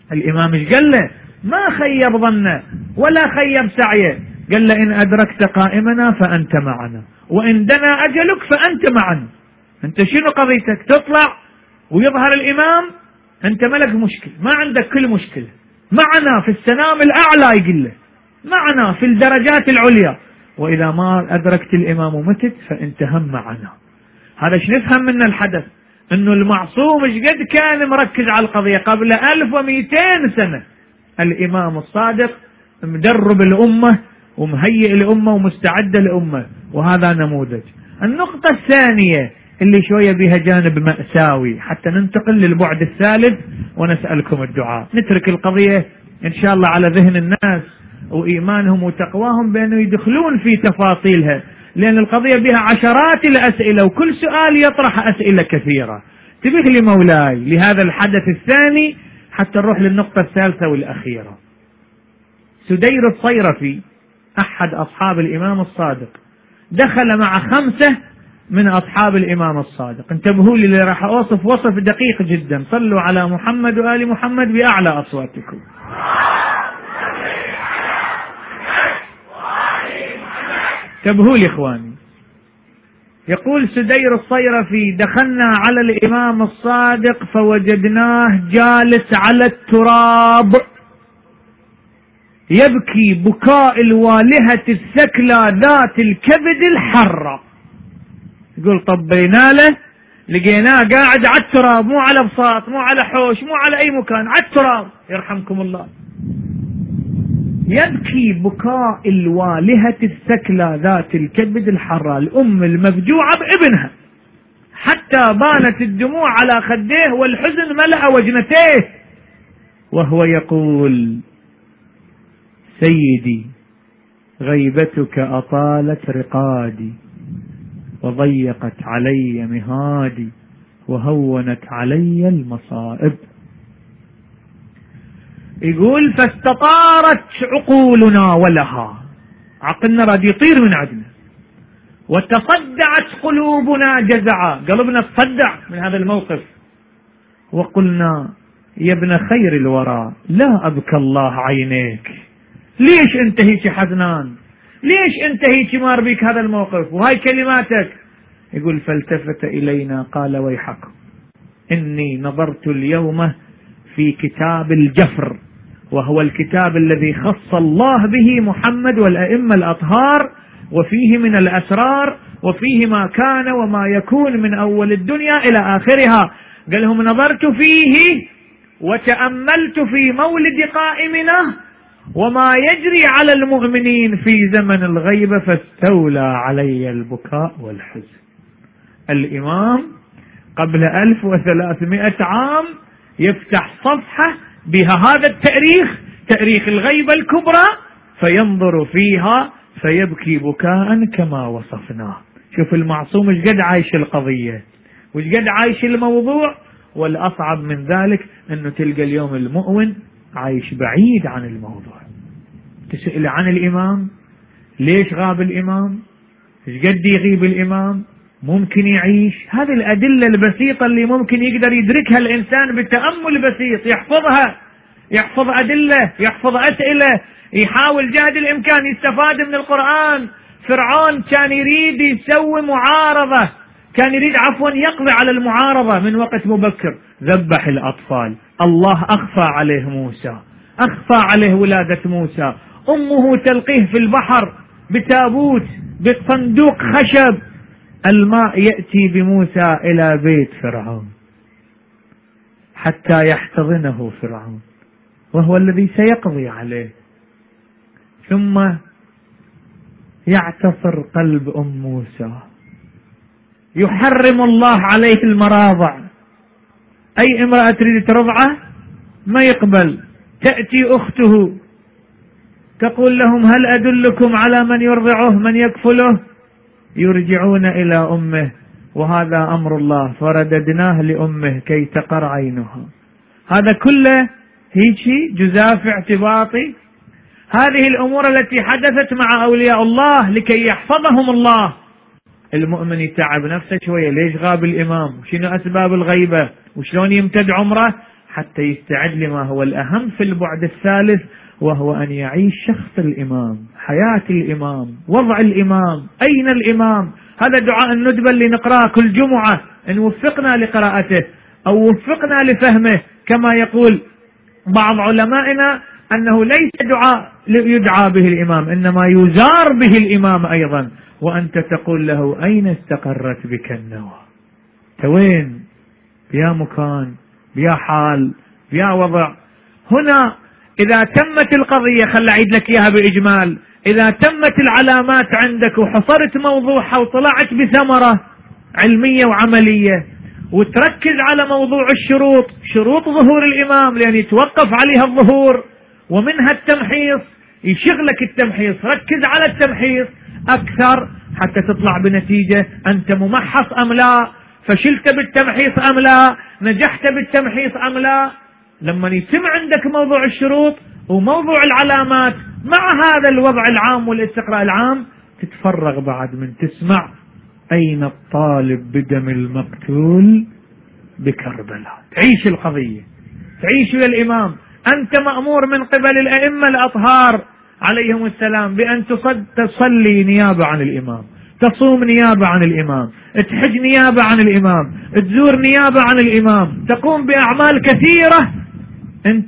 الإمام ايش قال له؟ ما خيب ظنه ولا خيب سعيه، قال له إن أدركت قائمنا فأنت معنا، وإن دنا أجلك فأنت معنا. أنت شنو قضيتك؟ تطلع ويظهر الإمام، أنت ملك مشكلة، ما عندك كل مشكلة، معنا في السنام الأعلى، يقول له معنا في الدرجات العليا، وإذا ما أدركت الإمام ومتت فأنت هم معنا. هذا ايش نفهم من الحدث؟ انه المعصوم ايش قد كان مركز على القضية قبل ألف ومئتين سنة. الإمام الصادق مدرب الأمة ومهيئ الأمة ومستعد الأمة، وهذا نموذج. النقطة الثانية اللي شوية بها جانب مأساوي حتى ننتقل للبعد الثالث ونسألكم الدعاء. نترك القضية إن شاء الله على ذهن الناس وإيمانهم وتقواهم بأنه يدخلون في تفاصيلها، لأن القضية بها عشرات الأسئلة وكل سؤال يطرح أسئلة كثيرة. تبيه لي مولاي لهذا الحدث الثاني حتى نروح للنقطة الثالثة والأخيرة. سدير الصيرفي أحد أصحاب الإمام الصادق دخل مع خمسة من أصحاب الإمام الصادق. انتبهوا لي اللي راح أوصف وصف دقيق جدا. صلوا على محمد وآل محمد بأعلى أصواتكم. انتبهوا لي إخواني. يقول سدير الصيرفي دخلنا على الإمام الصادق فوجدناه جالس على التراب يبكي بكاء الوالهة الثكلى ذات الكبد الحرة. يقول طبينا له لقيناه قاعد على التراب، مو على بساط، مو على حوش، مو على أي مكان، على التراب يرحمكم الله، يبكي بكاء الوالهة الثكلى ذات الكبد الحرة، الأم المفجوعة بابنها، حتى بانت الدموع على خديه والحزن ملأ وجنتيه، وهو يقول سيدي غيبتك أطالت رقادي وضيقت علي مهادي وهونت علي المصائب. يقول فاستطارت عقولنا ولها، عقلنا راد يطير من عندنا، وتصدعت قلوبنا جزعا، قلبنا تصدع من هذا الموقف، وقلنا يا ابن خير الورى لا أبكى الله عينيك، ليش انت هيك حزنان؟ ليش انت هيك مار بك هذا الموقف؟ وهاي كلماتك. يقول فالتفت إلينا قال ويحكم إني نظرت اليوم في كتاب الجفر، وهو الكتاب الذي خص الله به محمد والأئمة الأطهار، وفيه من الأسرار وفيه ما كان وما يكون من أول الدنيا إلى آخرها. قال لهم نظرت فيه وتأملت في مولد قائمنا وما يجري على المؤمنين في زمن الغيبة فاستولى علي البكاء والحزن. الإمام قبل ألف وثلاثمائة عام يفتح صفحة بها هذا التاريخ، تاريخ الغيبة الكبرى، فينظر فيها فيبكي بكاء كما وصفناه. شوف المعصوم ايش قد عايش القضية وايش قد عايش الموضوع. والأصعب من ذلك أنه تلقى اليوم المؤمن عايش بعيد عن الموضوع. تسأل عن الإمام، ليش غاب الإمام؟ ايش قد يغيب الإمام؟ ممكن يعيش؟ هذه الأدلة البسيطة اللي ممكن يقدر يدركها الإنسان بالتأمل بسيط، يحفظها، يحفظ أدلة، يحفظ أسئلة، يحاول جهد الإمكان يستفاد من القرآن. فرعون كان يريد يسوي معارضة، كان يريد عفوا يقضي على المعارضة من وقت مبكر، ذبح الأطفال. الله أخفى عليه موسى، أخفى عليه ولادة موسى، أمه تلقيه في البحر بتابوت بصندوق خشب، الماء يأتي بموسى إلى بيت فرعون حتى يحتضنه فرعون وهو الذي سيقضي عليه. ثم يعتصر قلب أم موسى، يحرم الله عليه المراضع، أي امرأة تريد ترضعه ما يقبل. تأتي أخته تقول لهم هل أدلكم على من يرضعه من يكفله؟ يرجعون إلى أمه، وهذا أمر الله فرددناه لأمه كي تقر عينها. هذا كله هيك جزاف اعتباطي. هذه الأمور التي حدثت مع أولياء الله لكي يحفظهم الله. المؤمن يتعب نفسه شوية، ليش غاب الإمام؟ شنو أسباب الغيبة؟ وشلون يمتد عمره؟ حتى يستعد لما هو الأهم في البعد الثالث، وهو أن يعيش شخص الإمام، حياة الإمام، وضع الإمام، أين الإمام. هذا دعاء الندبة اللي نقرأه كل جمعة، إن وفقنا لقراءته أو وفقنا لفهمه، كما يقول بعض علمائنا أنه ليس دعاء يدعى به الإمام، إنما يزار به الإمام أيضا، وأنت تقول له أين استقرت بك النوى، توين، بيا مكان، بيا حال، بيا وضع. هنا إذا تمت القضية، خل أعيد لك إياها بإجمال، إذا تمت العلامات عندك وحصرت موضوعها وطلعت بثمرة علمية وعملية، وتركز على موضوع الشروط، شروط ظهور الإمام، لأن يتوقف عليها الظهور، ومنها التمحيص، يشغلك التمحيص، ركز على التمحيص أكثر حتى تطلع بنتيجة أنت ممحص أم لا، فشلت بالتمحيص أم لا، نجحت بالتمحيص أم لا. لما يتم عندك موضوع الشروط وموضوع العلامات مع هذا الوضع العام والاستقراء العام، تتفرغ بعد من تسمع أين الطالب بدم المقتول بكربلاء، تعيش القضية، تعيش ويا الإمام. أنت مأمور من قبل الأئمة الأطهار عليهم السلام بأن تصلي نيابة عن الإمام، تصوم نيابة عن الإمام، تحج نيابة عن الإمام، تزور نيابة عن الإمام، تقوم بأعمال كثيرة أنت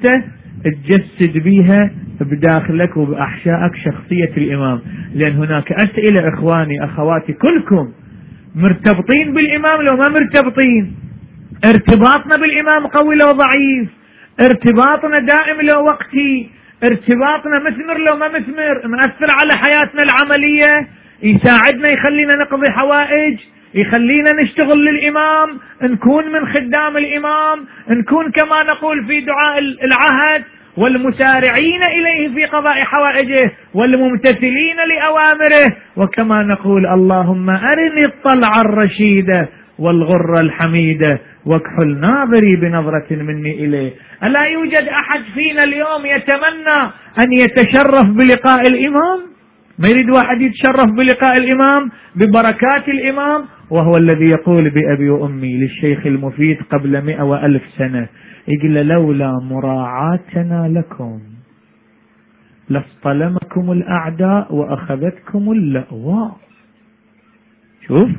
تجسد بها بداخلك وبأحشائك شخصية الإمام. لأن هناك أسئلة إخواني أخواتي كلكم مرتبطين بالإمام لو ما مرتبطين، ارتباطنا بالإمام قوي لو ضعيف، ارتباطنا دائم لو وقتي، ارتباطنا مثمر لو ما مثمر، مؤثر على حياتنا العملية، يساعدنا يخلينا نقضي حوائج، يخلينا نشتغل للإمام، نكون من خدام الإمام، نكون كما نقول في دعاء العهد والمسارعين إليه في قضاء حوائجه والممتثلين لأوامره، وكما نقول اللهم أرني الطلع الرشيدة والغر الحميدة واكحل ناظري بنظرة مني إليه. ألا يوجد أحد فينا اليوم يتمنى أن يتشرف بلقاء الإمام؟ ما يريد واحد يتشرف بلقاء الإمام ببركات الإمام؟ وهو الذي يقول بأبي وأمي للشيخ المفيد قبل مئة وألف سنة، يقول لولا مراعاتنا لكم لاصطلمكم الأعداء وأخذتكم اللأواء. شوف،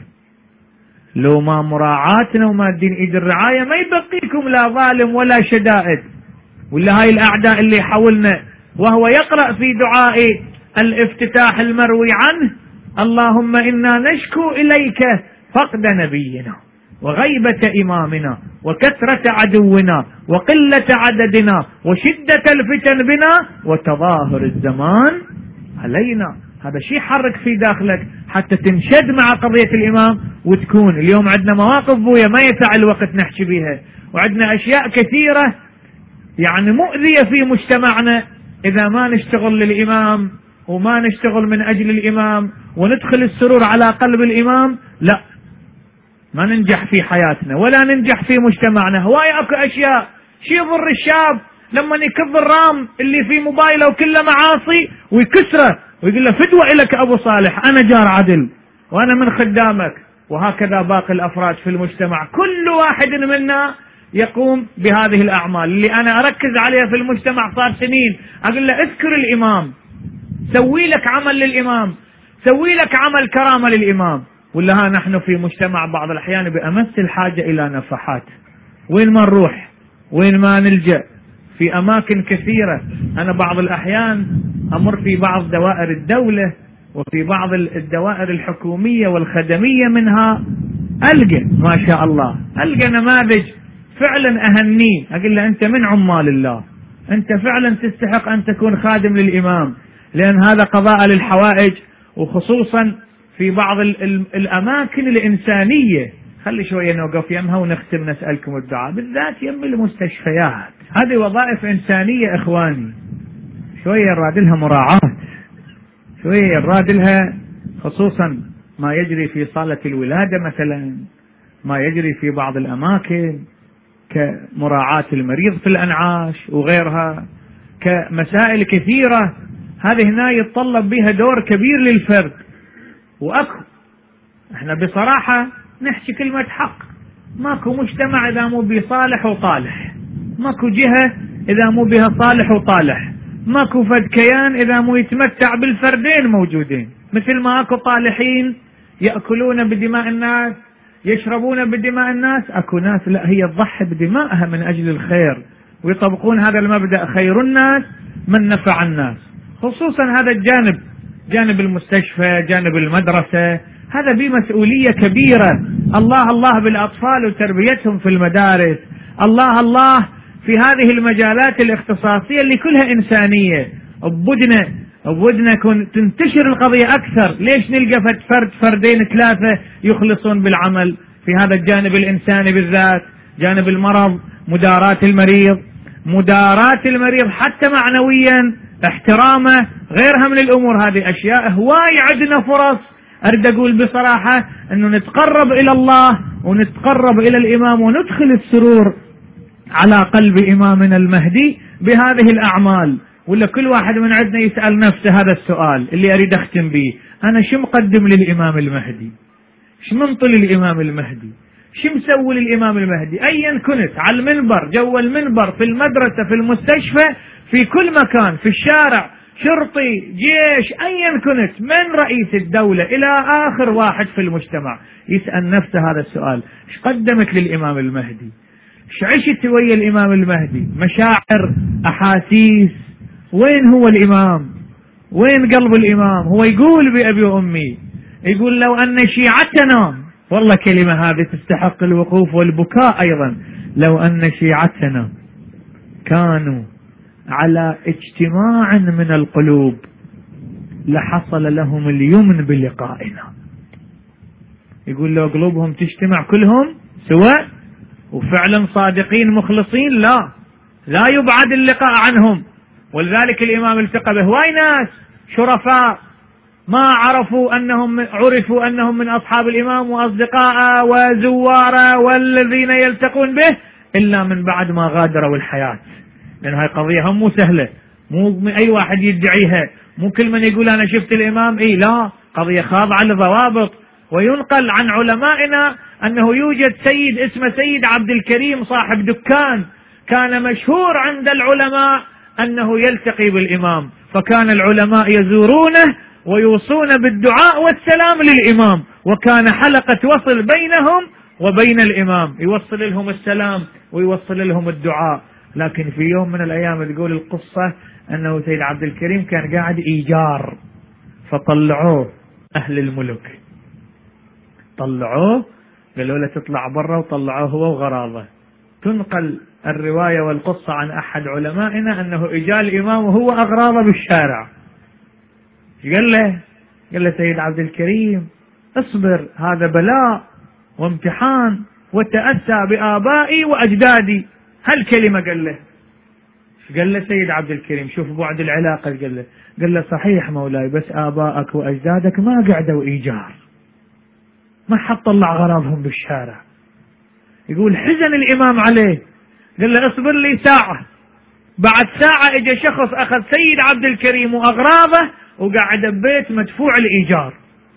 لو ما مراعاتنا وما الدين إيد الرعاية ما يبقيكم لا ظالم ولا شدائد ولا هاي الأعداء اللي حولنا. وهو يقرأ في دعاء الافتتاح المروي عنه اللهم إنا نشكو إليك فقد نبينا وغيبة إمامنا وكثرة عدونا وقلة عددنا وشدة الفتن بنا وتظاهر الزمان علينا. هذا شيء حرك في داخلك حتى تنشد مع قضية الإمام وتكون. اليوم عندنا مواقف بويا ما يسع الوقت نحكي بها، وعندنا أشياء كثيرة يعني مؤذية في مجتمعنا إذا ما نشتغل للإمام وما نشتغل من أجل الإمام وندخل السرور على قلب الإمام، لا ما ننجح في حياتنا ولا ننجح في مجتمعنا. هواي أكو أشياء شي يضر الشاب لما يكب الرام اللي في موبايله وكله معاصي ويكسره ويقول له فدوة إلك أبو صالح، أنا جار عدل وأنا من خدامك. وهكذا باقي الأفراد في المجتمع، كل واحد منا يقوم بهذه الأعمال اللي أنا أركز عليها في المجتمع صار سنين. أقول له اذكر الإمام، سوي لك عمل للإمام، سوي لك عمل كرامة للإمام. ولا ها نحن في مجتمع بعض الأحيان بأمس الحاجة إلى نفحات، وين ما نروح وين ما نلجأ في أماكن كثيرة. أنا بعض الأحيان أمر في بعض دوائر الدولة وفي بعض الدوائر الحكومية والخدمية منها، ألقى ما شاء الله ألقى نماذج فعلا أهنيه، أقول له أنت من عمال الله، أنت فعلا تستحق أن تكون خادم للإمام، لأن هذا قضاء للحوائج، وخصوصا في بعض الأماكن الإنسانية. خلي شوية نوقف يمها ونختم نسألكم الدعاء، بالذات يم المستشفيات، هذه وظائف إنسانية إخواني، شوية يراد لها مراعاة، شوية يراد لها، خصوصا ما يجري في صالة الولادة مثلا، ما يجري في بعض الأماكن كمراعاة المريض في الأنعاش وغيرها، كمسائل كثيرة هذه هنا يتطلب بها دور كبير للفرد. وأكو احنا بصراحة نحكي كلمة حق، ماكو مجتمع إذا مو بصالح وطالح، ماكو جهة إذا مو بها صالح وطالح، ماكو فد كيان إذا مو يتمتع بالفردين موجودين. مثل ما أكو طالحين يأكلون بدماء الناس يشربون بدماء الناس، أكو ناس لا هي تضحي بدمائها من أجل الخير، ويطبقون هذا المبدأ خير الناس من نفع الناس. خصوصا هذا الجانب، جانب المستشفى، جانب المدرسة، هذا بمسؤولية كبيرة. الله الله بالأطفال وتربيتهم في المدارس، الله الله في هذه المجالات الاختصاصية اللي كلها إنسانية. بودنا بودنا تنتشر القضية أكثر. ليش نلقى فرد فردين ثلاثة يخلصون بالعمل في هذا الجانب الإنساني بالذات؟ جانب المرض، مداراة المريض، مداراة المريض حتى معنويا، احترامه، غيرها من الأمور. هذه أشياء هواي عندنا فرص أريد أقول بصراحة أنه نتقرب إلى الله ونتقرب إلى الإمام وندخل السرور على قلب إمامنا المهدي بهذه الأعمال. ولا كل واحد من عندنا يسأل نفسه هذا السؤال اللي أريد أختم به: أنا شو مقدم للإمام المهدي؟ شو منطل الإمام المهدي؟ شو مسوي للإمام المهدي؟ أيا كنت، على المنبر، جو المنبر، في المدرسة، في المستشفى، في كل مكان، في الشارع، شرطي، جيش، أيا كنت، من رئيس الدولة إلى آخر واحد في المجتمع يسأل نفسه هذا السؤال: ايش قدمت للإمام المهدي؟ ايش عشت ويا الإمام المهدي؟ مشاعر، أحاسيس. وين هو الإمام؟ وين قلب الإمام؟ هو يقول بأبي وأمي، يقول لو أن شيعتنا، والله كلمة هذه تستحق الوقوف والبكاء أيضا، لو أن شيعتنا كانوا على اجتماع من القلوب لحصل لهم اليمن بلقائنا. يقول لو قلوبهم تجتمع كلهم سواء وفعلا صادقين مخلصين، لا لا يبعد اللقاء عنهم. ولذلك الإمام التقى بهواي ناس شرفاء ما عرفوا أنهم عرفوا أنهم من أصحاب الإمام وأصدقاء وزواره والذين يلتقون به إلا من بعد ما غادروا الحياة. لأن هاي قضية هم مو سهلة، مو أي واحد يدعيها، مو كل من يقول أنا شفت الإمام إيه، لا، قضية خاضعة لضوابط. وينقل عن علمائنا أنه يوجد سيد اسمه سيد عبد الكريم صاحب دكان، كان مشهور عند العلماء أنه يلتقي بالإمام، فكان العلماء يزورونه ويوصون بالدعاء والسلام للإمام، وكان حلقة وصل بينهم وبين الإمام، يوصل لهم السلام ويوصل لهم الدعاء. لكن في يوم من الأيام تقول القصة أنه سيد عبد الكريم كان قاعد إيجار، فطلعوه أهل الملك، طلعوه قالوا له تطلع برا، وطلعوه هو وغراضه. تنقل الرواية والقصة عن أحد علمائنا أنه إجا الإمام وهو أغراضه بالشارع. قال له قال له سيد عبد الكريم اصبر، هذا بلاء وامتحان، وتأسى بآبائي وأجدادي. هالكلمة قال له. قال له سيد عبد الكريم شوف بعد العلاقة، قال له قال له صحيح مولاي، بس آبائك وأجدادك ما قعدوا إيجار، ما حد طلع غراضهم بالشارع. يقول حزن الإمام عليه، قال له اصبر لي ساعة. بعد ساعة اجى شخص أخذ سيد عبد الكريم وأغراضه وقعد ببيت مدفوع الإيجار.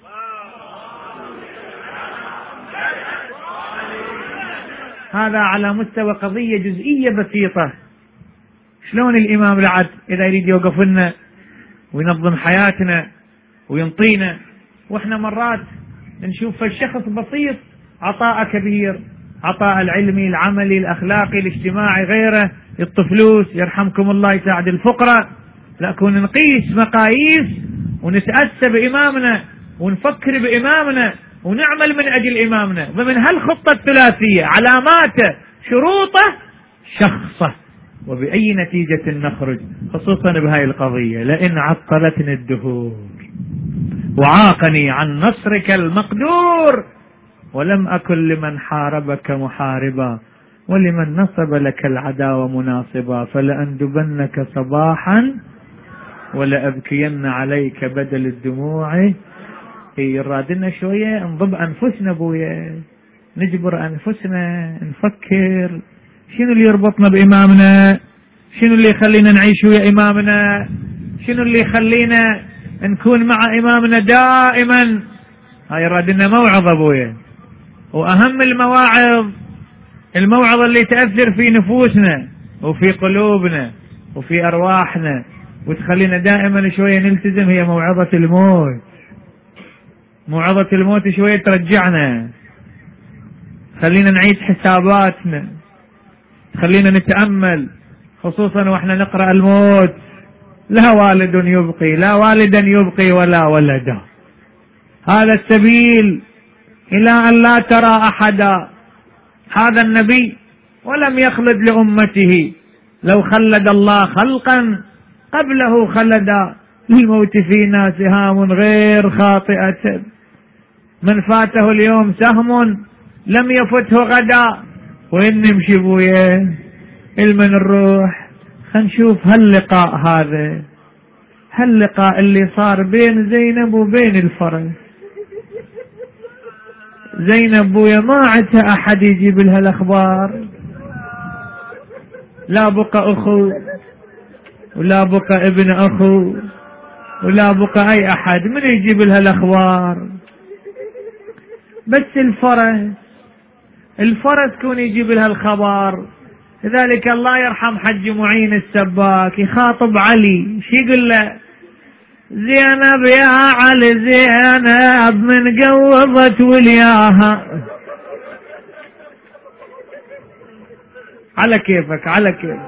هذا على مستوى قضية جزئية بسيطة. شلون الإمام العد إذا يريد يوقف لنا وينظم حياتنا وينطينا، وإحنا مرات نشوف الشخص بسيط عطاء كبير، عطاء العلمي، العملي، الأخلاقي، الاجتماعي، غيره، الطفلوس يرحمكم الله يساعد الفقراء. لكن نقيس مقاييس ونتأسى بإمامنا ونفكر بإمامنا ونعمل من أجل إمامنا ضمن هالخطة الثلاثية: علاماته، شروطه، شخصه، وبأي نتيجة نخرج. خصوصا بهاي القضية: لئن عطلتني الدهور وعاقني عن نصرك المقدور، ولم أكن لمن حاربك محاربا، ولمن نصب لك العداوة مناصبا، فلأندبنك صباحا ولأبكين عليك بدل الدموع. يرادنا شوية نضب أنفسنا بويا، نجبر أنفسنا، نفكر شنو اللي يربطنا بإمامنا، شنو اللي يخلينا نعيش ويا إمامنا، شنو اللي يخلينا نكون مع إمامنا دائما. هاي يرادنا موعظة بويا، وأهم المواعظ الموعظة اللي تأثر في نفوسنا، وفي قلوبنا وفي أرواحنا وتخلينا دائما شوية نلتزم، هي موعظة الموت. موعظة الموت شوية ترجعنا، خلينا نعيد حساباتنا، خلينا نتأمل، خصوصا واحنا نقرأ الموت. لا والد يبقي، لا والدا يبقي ولا ولدا. هذا السبيل إلى أن لا ترى أحدا. هذا النبي ولم يخلد لأمته، لو خلد الله خلقا قبله خلدا، للموت فينا سهام غير خاطئة، من فاته اليوم سهم لم يفته غدا. وين نمشي بويا المن الروح؟ خنشوف هاللقاء هذا، هاللقاء اللي صار بين زينب وبين الفرس. زينب بويا ما عندها أحد يجيب لها الأخبار، لا بقى أخو ولا بقى ابن أخو ولا بقى أي أحد من يجيب لها الأخبار. بس الفرس، الفرس كون يجيب لها الخبر. لذلك الله يرحم حج معين السباك يخاطب علي، شي يقول له؟ زينب يا علي زينب من قوضت ولياها. على كيفك على كيفك.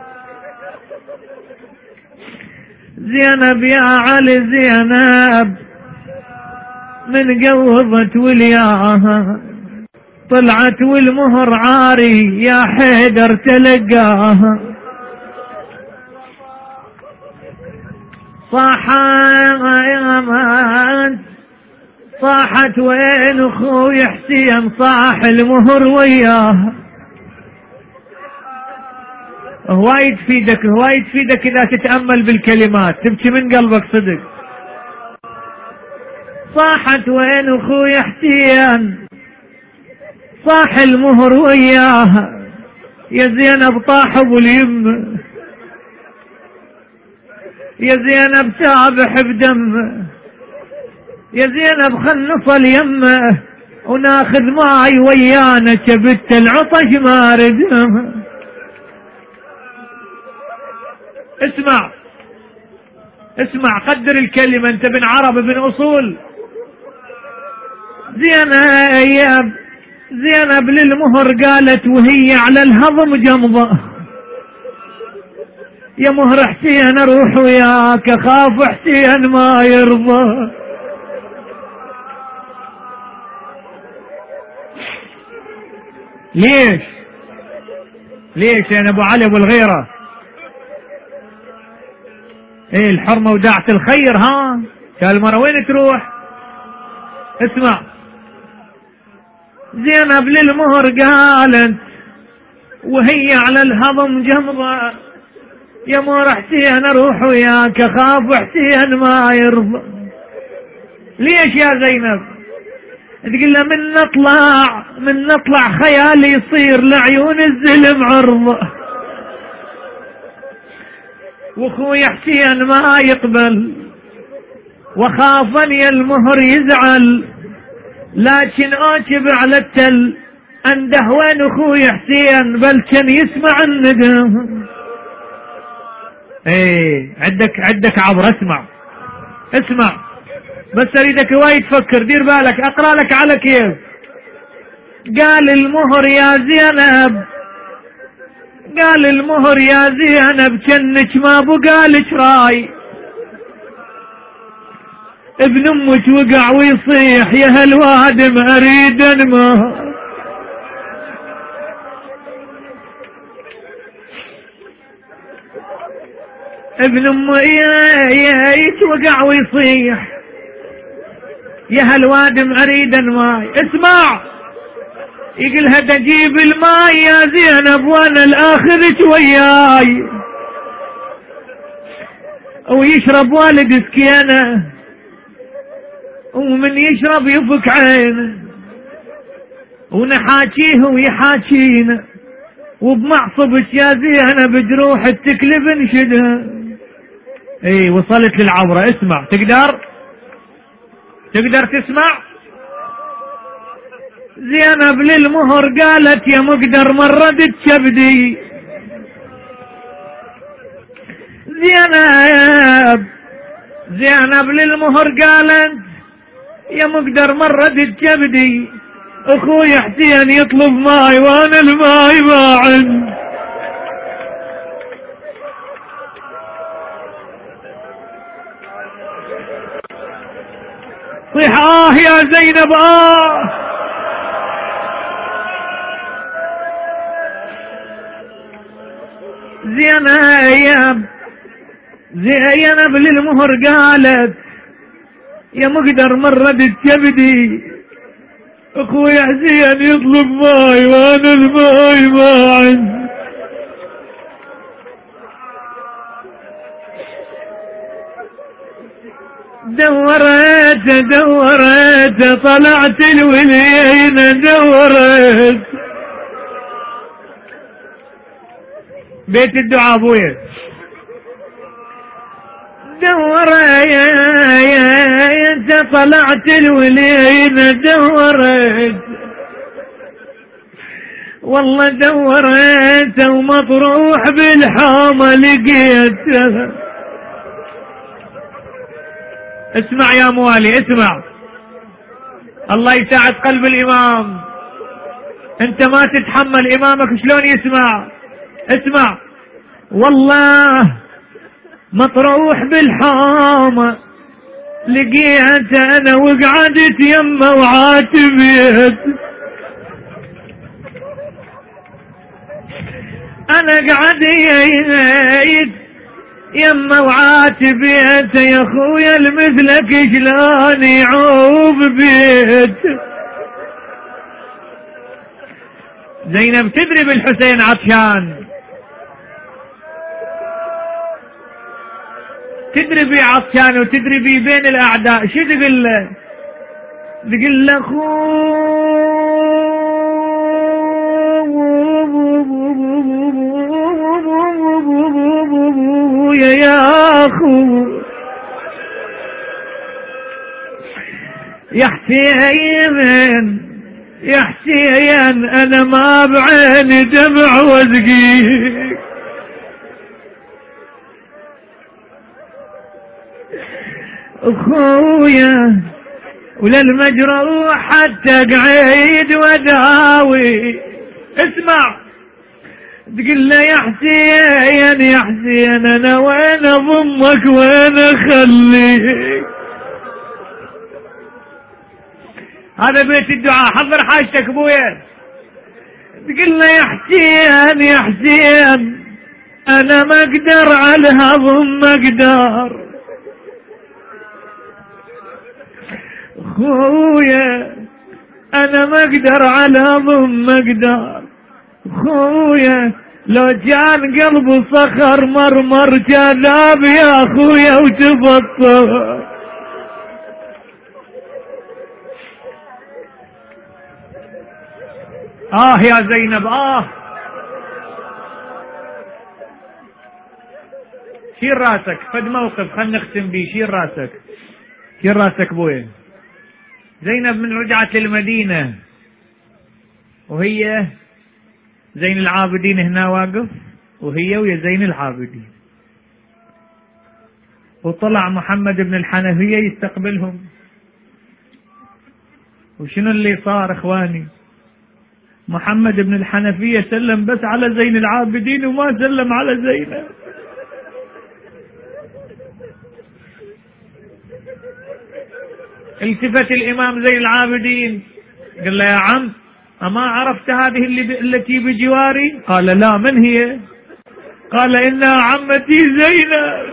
زينب يا علي زينب من قوضت ولياها، طلعت والمهر عاري يا حيدر تلقاها. صاحت صاحت وين اخوي حسين؟ صاح المهر وياها. هواي تفيدك هواي تفيدك اذا تتأمل بالكلمات، تبكي من قلبك صدق. صاحت وين اخوي حسين؟ صاح المهر وياها. يا زينب طاح ابو اليم، يا زينب سابح بدمه، يا زينب خل نصل يمه وناخذ ماي ويانا، كبت العطش ما ردمه. اسمع اسمع قدر الكلمة، انت بن عرب بن اصول. زينب زينب للمهر قالت وهي على الهضم جمضة، يا مهر حسين اروح وياك اخاف حسين ما يرضى. ليش ليش يا ابو علي ابو الغيرة؟ ايه الحرمة وداعة الخير. ها كالمرة وين تروح؟ اسمع، زينب للمهر قالت وهي على الهضم جمضة، يا مهر حسين اروح وياك اخاف حسين ما يرضى. ليش يا زينب؟ تقول له من نطلع من نطلع خيالي يصير لعيون الزلم عرضة، واخوي حسين ما يقبل وخافني المهر يزعل، لكن اكب على التل انده وين اخوي حسين بل كان يسمع الندم. ايه عندك عندك عبر. اسمع اسمع بس اريدك وايد تفكر، دير بالك اقرا لك على كيف. قال المهر يا زينب، قال المهر يا زينب كنك ما بقالك راي، ابن امك وقع ويصيح يا هالوادم اريد المهر. ابن امك وقع ويصيح يا هالوادم اريد الماي. اسمع، يقلها تجيب الماي يا زينب وانا الاخذك وياي، ويشرب والد سكينه ومن يشرب يفك عينه، ونحاكيه ويحاكينا، وبمعصبك يا زينب جروح التكلف انشدها. اي وصلت للعبرة. اسمع، تقدر تقدر تسمع؟ زينب للمهر قالت يا مقدر مردت كبدي، زينب زينب للمهر قالت يا مقدر مردت كبدي اخوي حسين يطلب ماي وانا الماي ما عندي. صيح اه يا زينب اه. زينب زينب للمهر قالت يا مقدر مردت كبدي اخوي حسين يطلب ماي وانا الماي ما عندي. دورت دورت طلعت الولين دورت بيت الدعاء ابويا. دورت طلعت الولين دورت والله دورت ومطروح بالحومة لقيتها. اسمع يا موالي اسمع، الله يساعد قلب الامام، انت ما تتحمل امامك شلون يسمع. اسمع والله مطروح بالحامة لقيت انا وقعدت يمه وعاتبيت. انا قعدت يما وعاتبيت يا اخويا المثلك شلون يعوب بيت. زينب تدري بالحسين عطشان، تدري بي عطشان وتدري بي بين الاعداء. شو تقول له؟ تقول له يا يا اخو يا حسين يا حسين انا ما بعيني دمع وازقيك. اخويا وللمجروح حتى قعيد وداوي. اسمع تقول له يا حسين يا حسين انا وين اضمك وين اخليك. هذا بيت الدعاء، حضر حاجتك ابويا. تقول له يا حسين يا حسين انا ما اقدر على هضم ما اقدر. اخويا انا ما اقدر على هضم ما اقدر. اخويا لو كان قلبه صخر مرمر كذاب يا اخويا وتبطل. اه يا زينب اه. شيل راسك، فد موقف خلنا نختم بيه. شيل راسك شيل راسك بويا. زينب من رجعت للمدينة وهي زين العابدين هنا واقف، وهي ويا زين العابدين، وطلع محمد بن الحنفية يستقبلهم. وشنو اللي صار اخواني؟ محمد بن الحنفية سلم بس على زين العابدين وما سلم على زينب. التفت الامام زين العابدين قال له يا عم اما عرفت هذه اللي التي بجواري؟ قال لا من هي؟ قال انها عمتي زينب.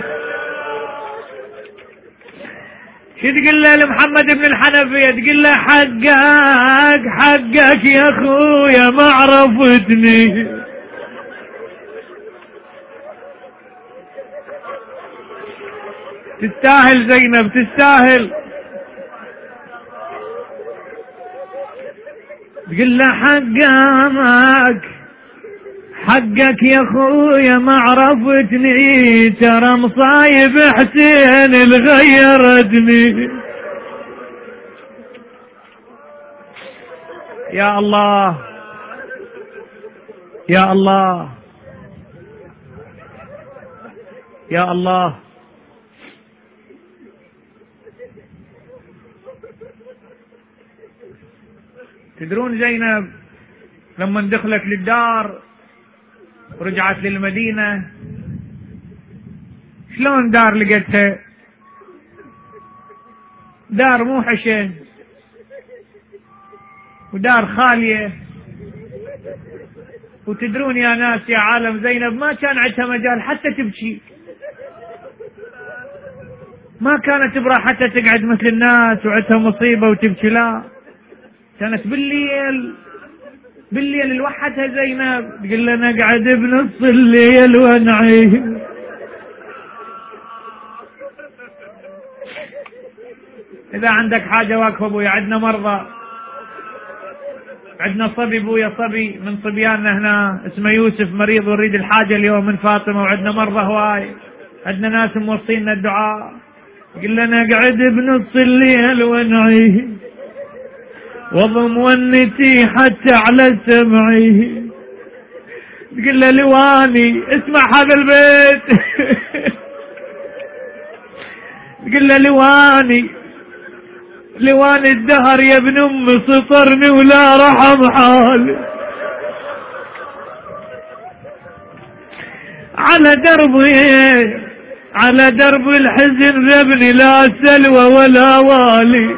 شو تقول له لمحمد بن الحنفية؟ تقول له حقك حقك يا اخويا ما عرفتني. تستاهل زينب تستاهل. تقول له حقك حقك يا اخويا ما عرفتني، ترى مصايب حسين اللي غيرتني. يا الله يا الله يا الله. تدرون زينب لما دخلت للدار ورجعت للمدينة شلون دار لقيتها؟ دار موحشة ودار خالية. وتدرون يا ناس يا عالم زينب ما كان عندها مجال حتى تبكي، ما كانت تبرى حتى تقعد مثل الناس وعندها مصيبة وتبكي، لا كانت بالليل بالليل لوحدها زينب تقول لنا اقعد بنص الليل وانعي. اذا عندك حاجة واقف ابويا، عندنا مرضى، عندنا صبي ابويا، صبي من صبياننا هنا اسمه يوسف مريض ونريد الحاجة اليوم من فاطمة، وعندنا مرضى هواي، عندنا ناس موصينا الدعاء. قل لنا اقعد بنص الليل وانعي واضم ونتي حتى على سمعي. تقول له لواني، اسمع هذا البيت. تقول له لواني لواني الدهر يا ابن امي سطرني ولا رحم حالي، على دربي على درب الحزن ذبني لا سلوى ولا والي.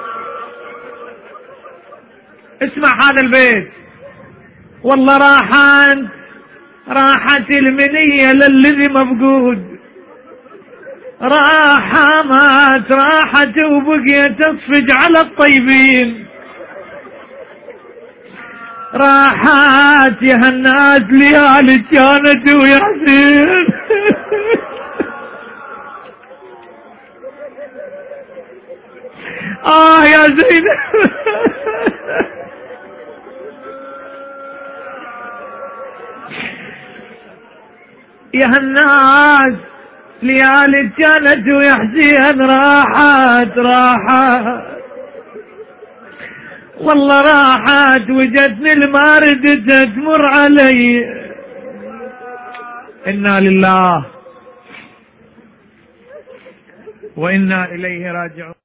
اسمع هذا البيت، والله راحت راحت المنية للذي مفقود، راحت راحت وبقيت تصفج على الطيبين، راحت يا هالناس ليالي كانت ويا حسين. آه يا زينب. يا هالناس ليالي كانت ويا حسين، راحت راحت والله راحت وجتني الماردة تمر علي. إنا لله وإنا إليه راجعون.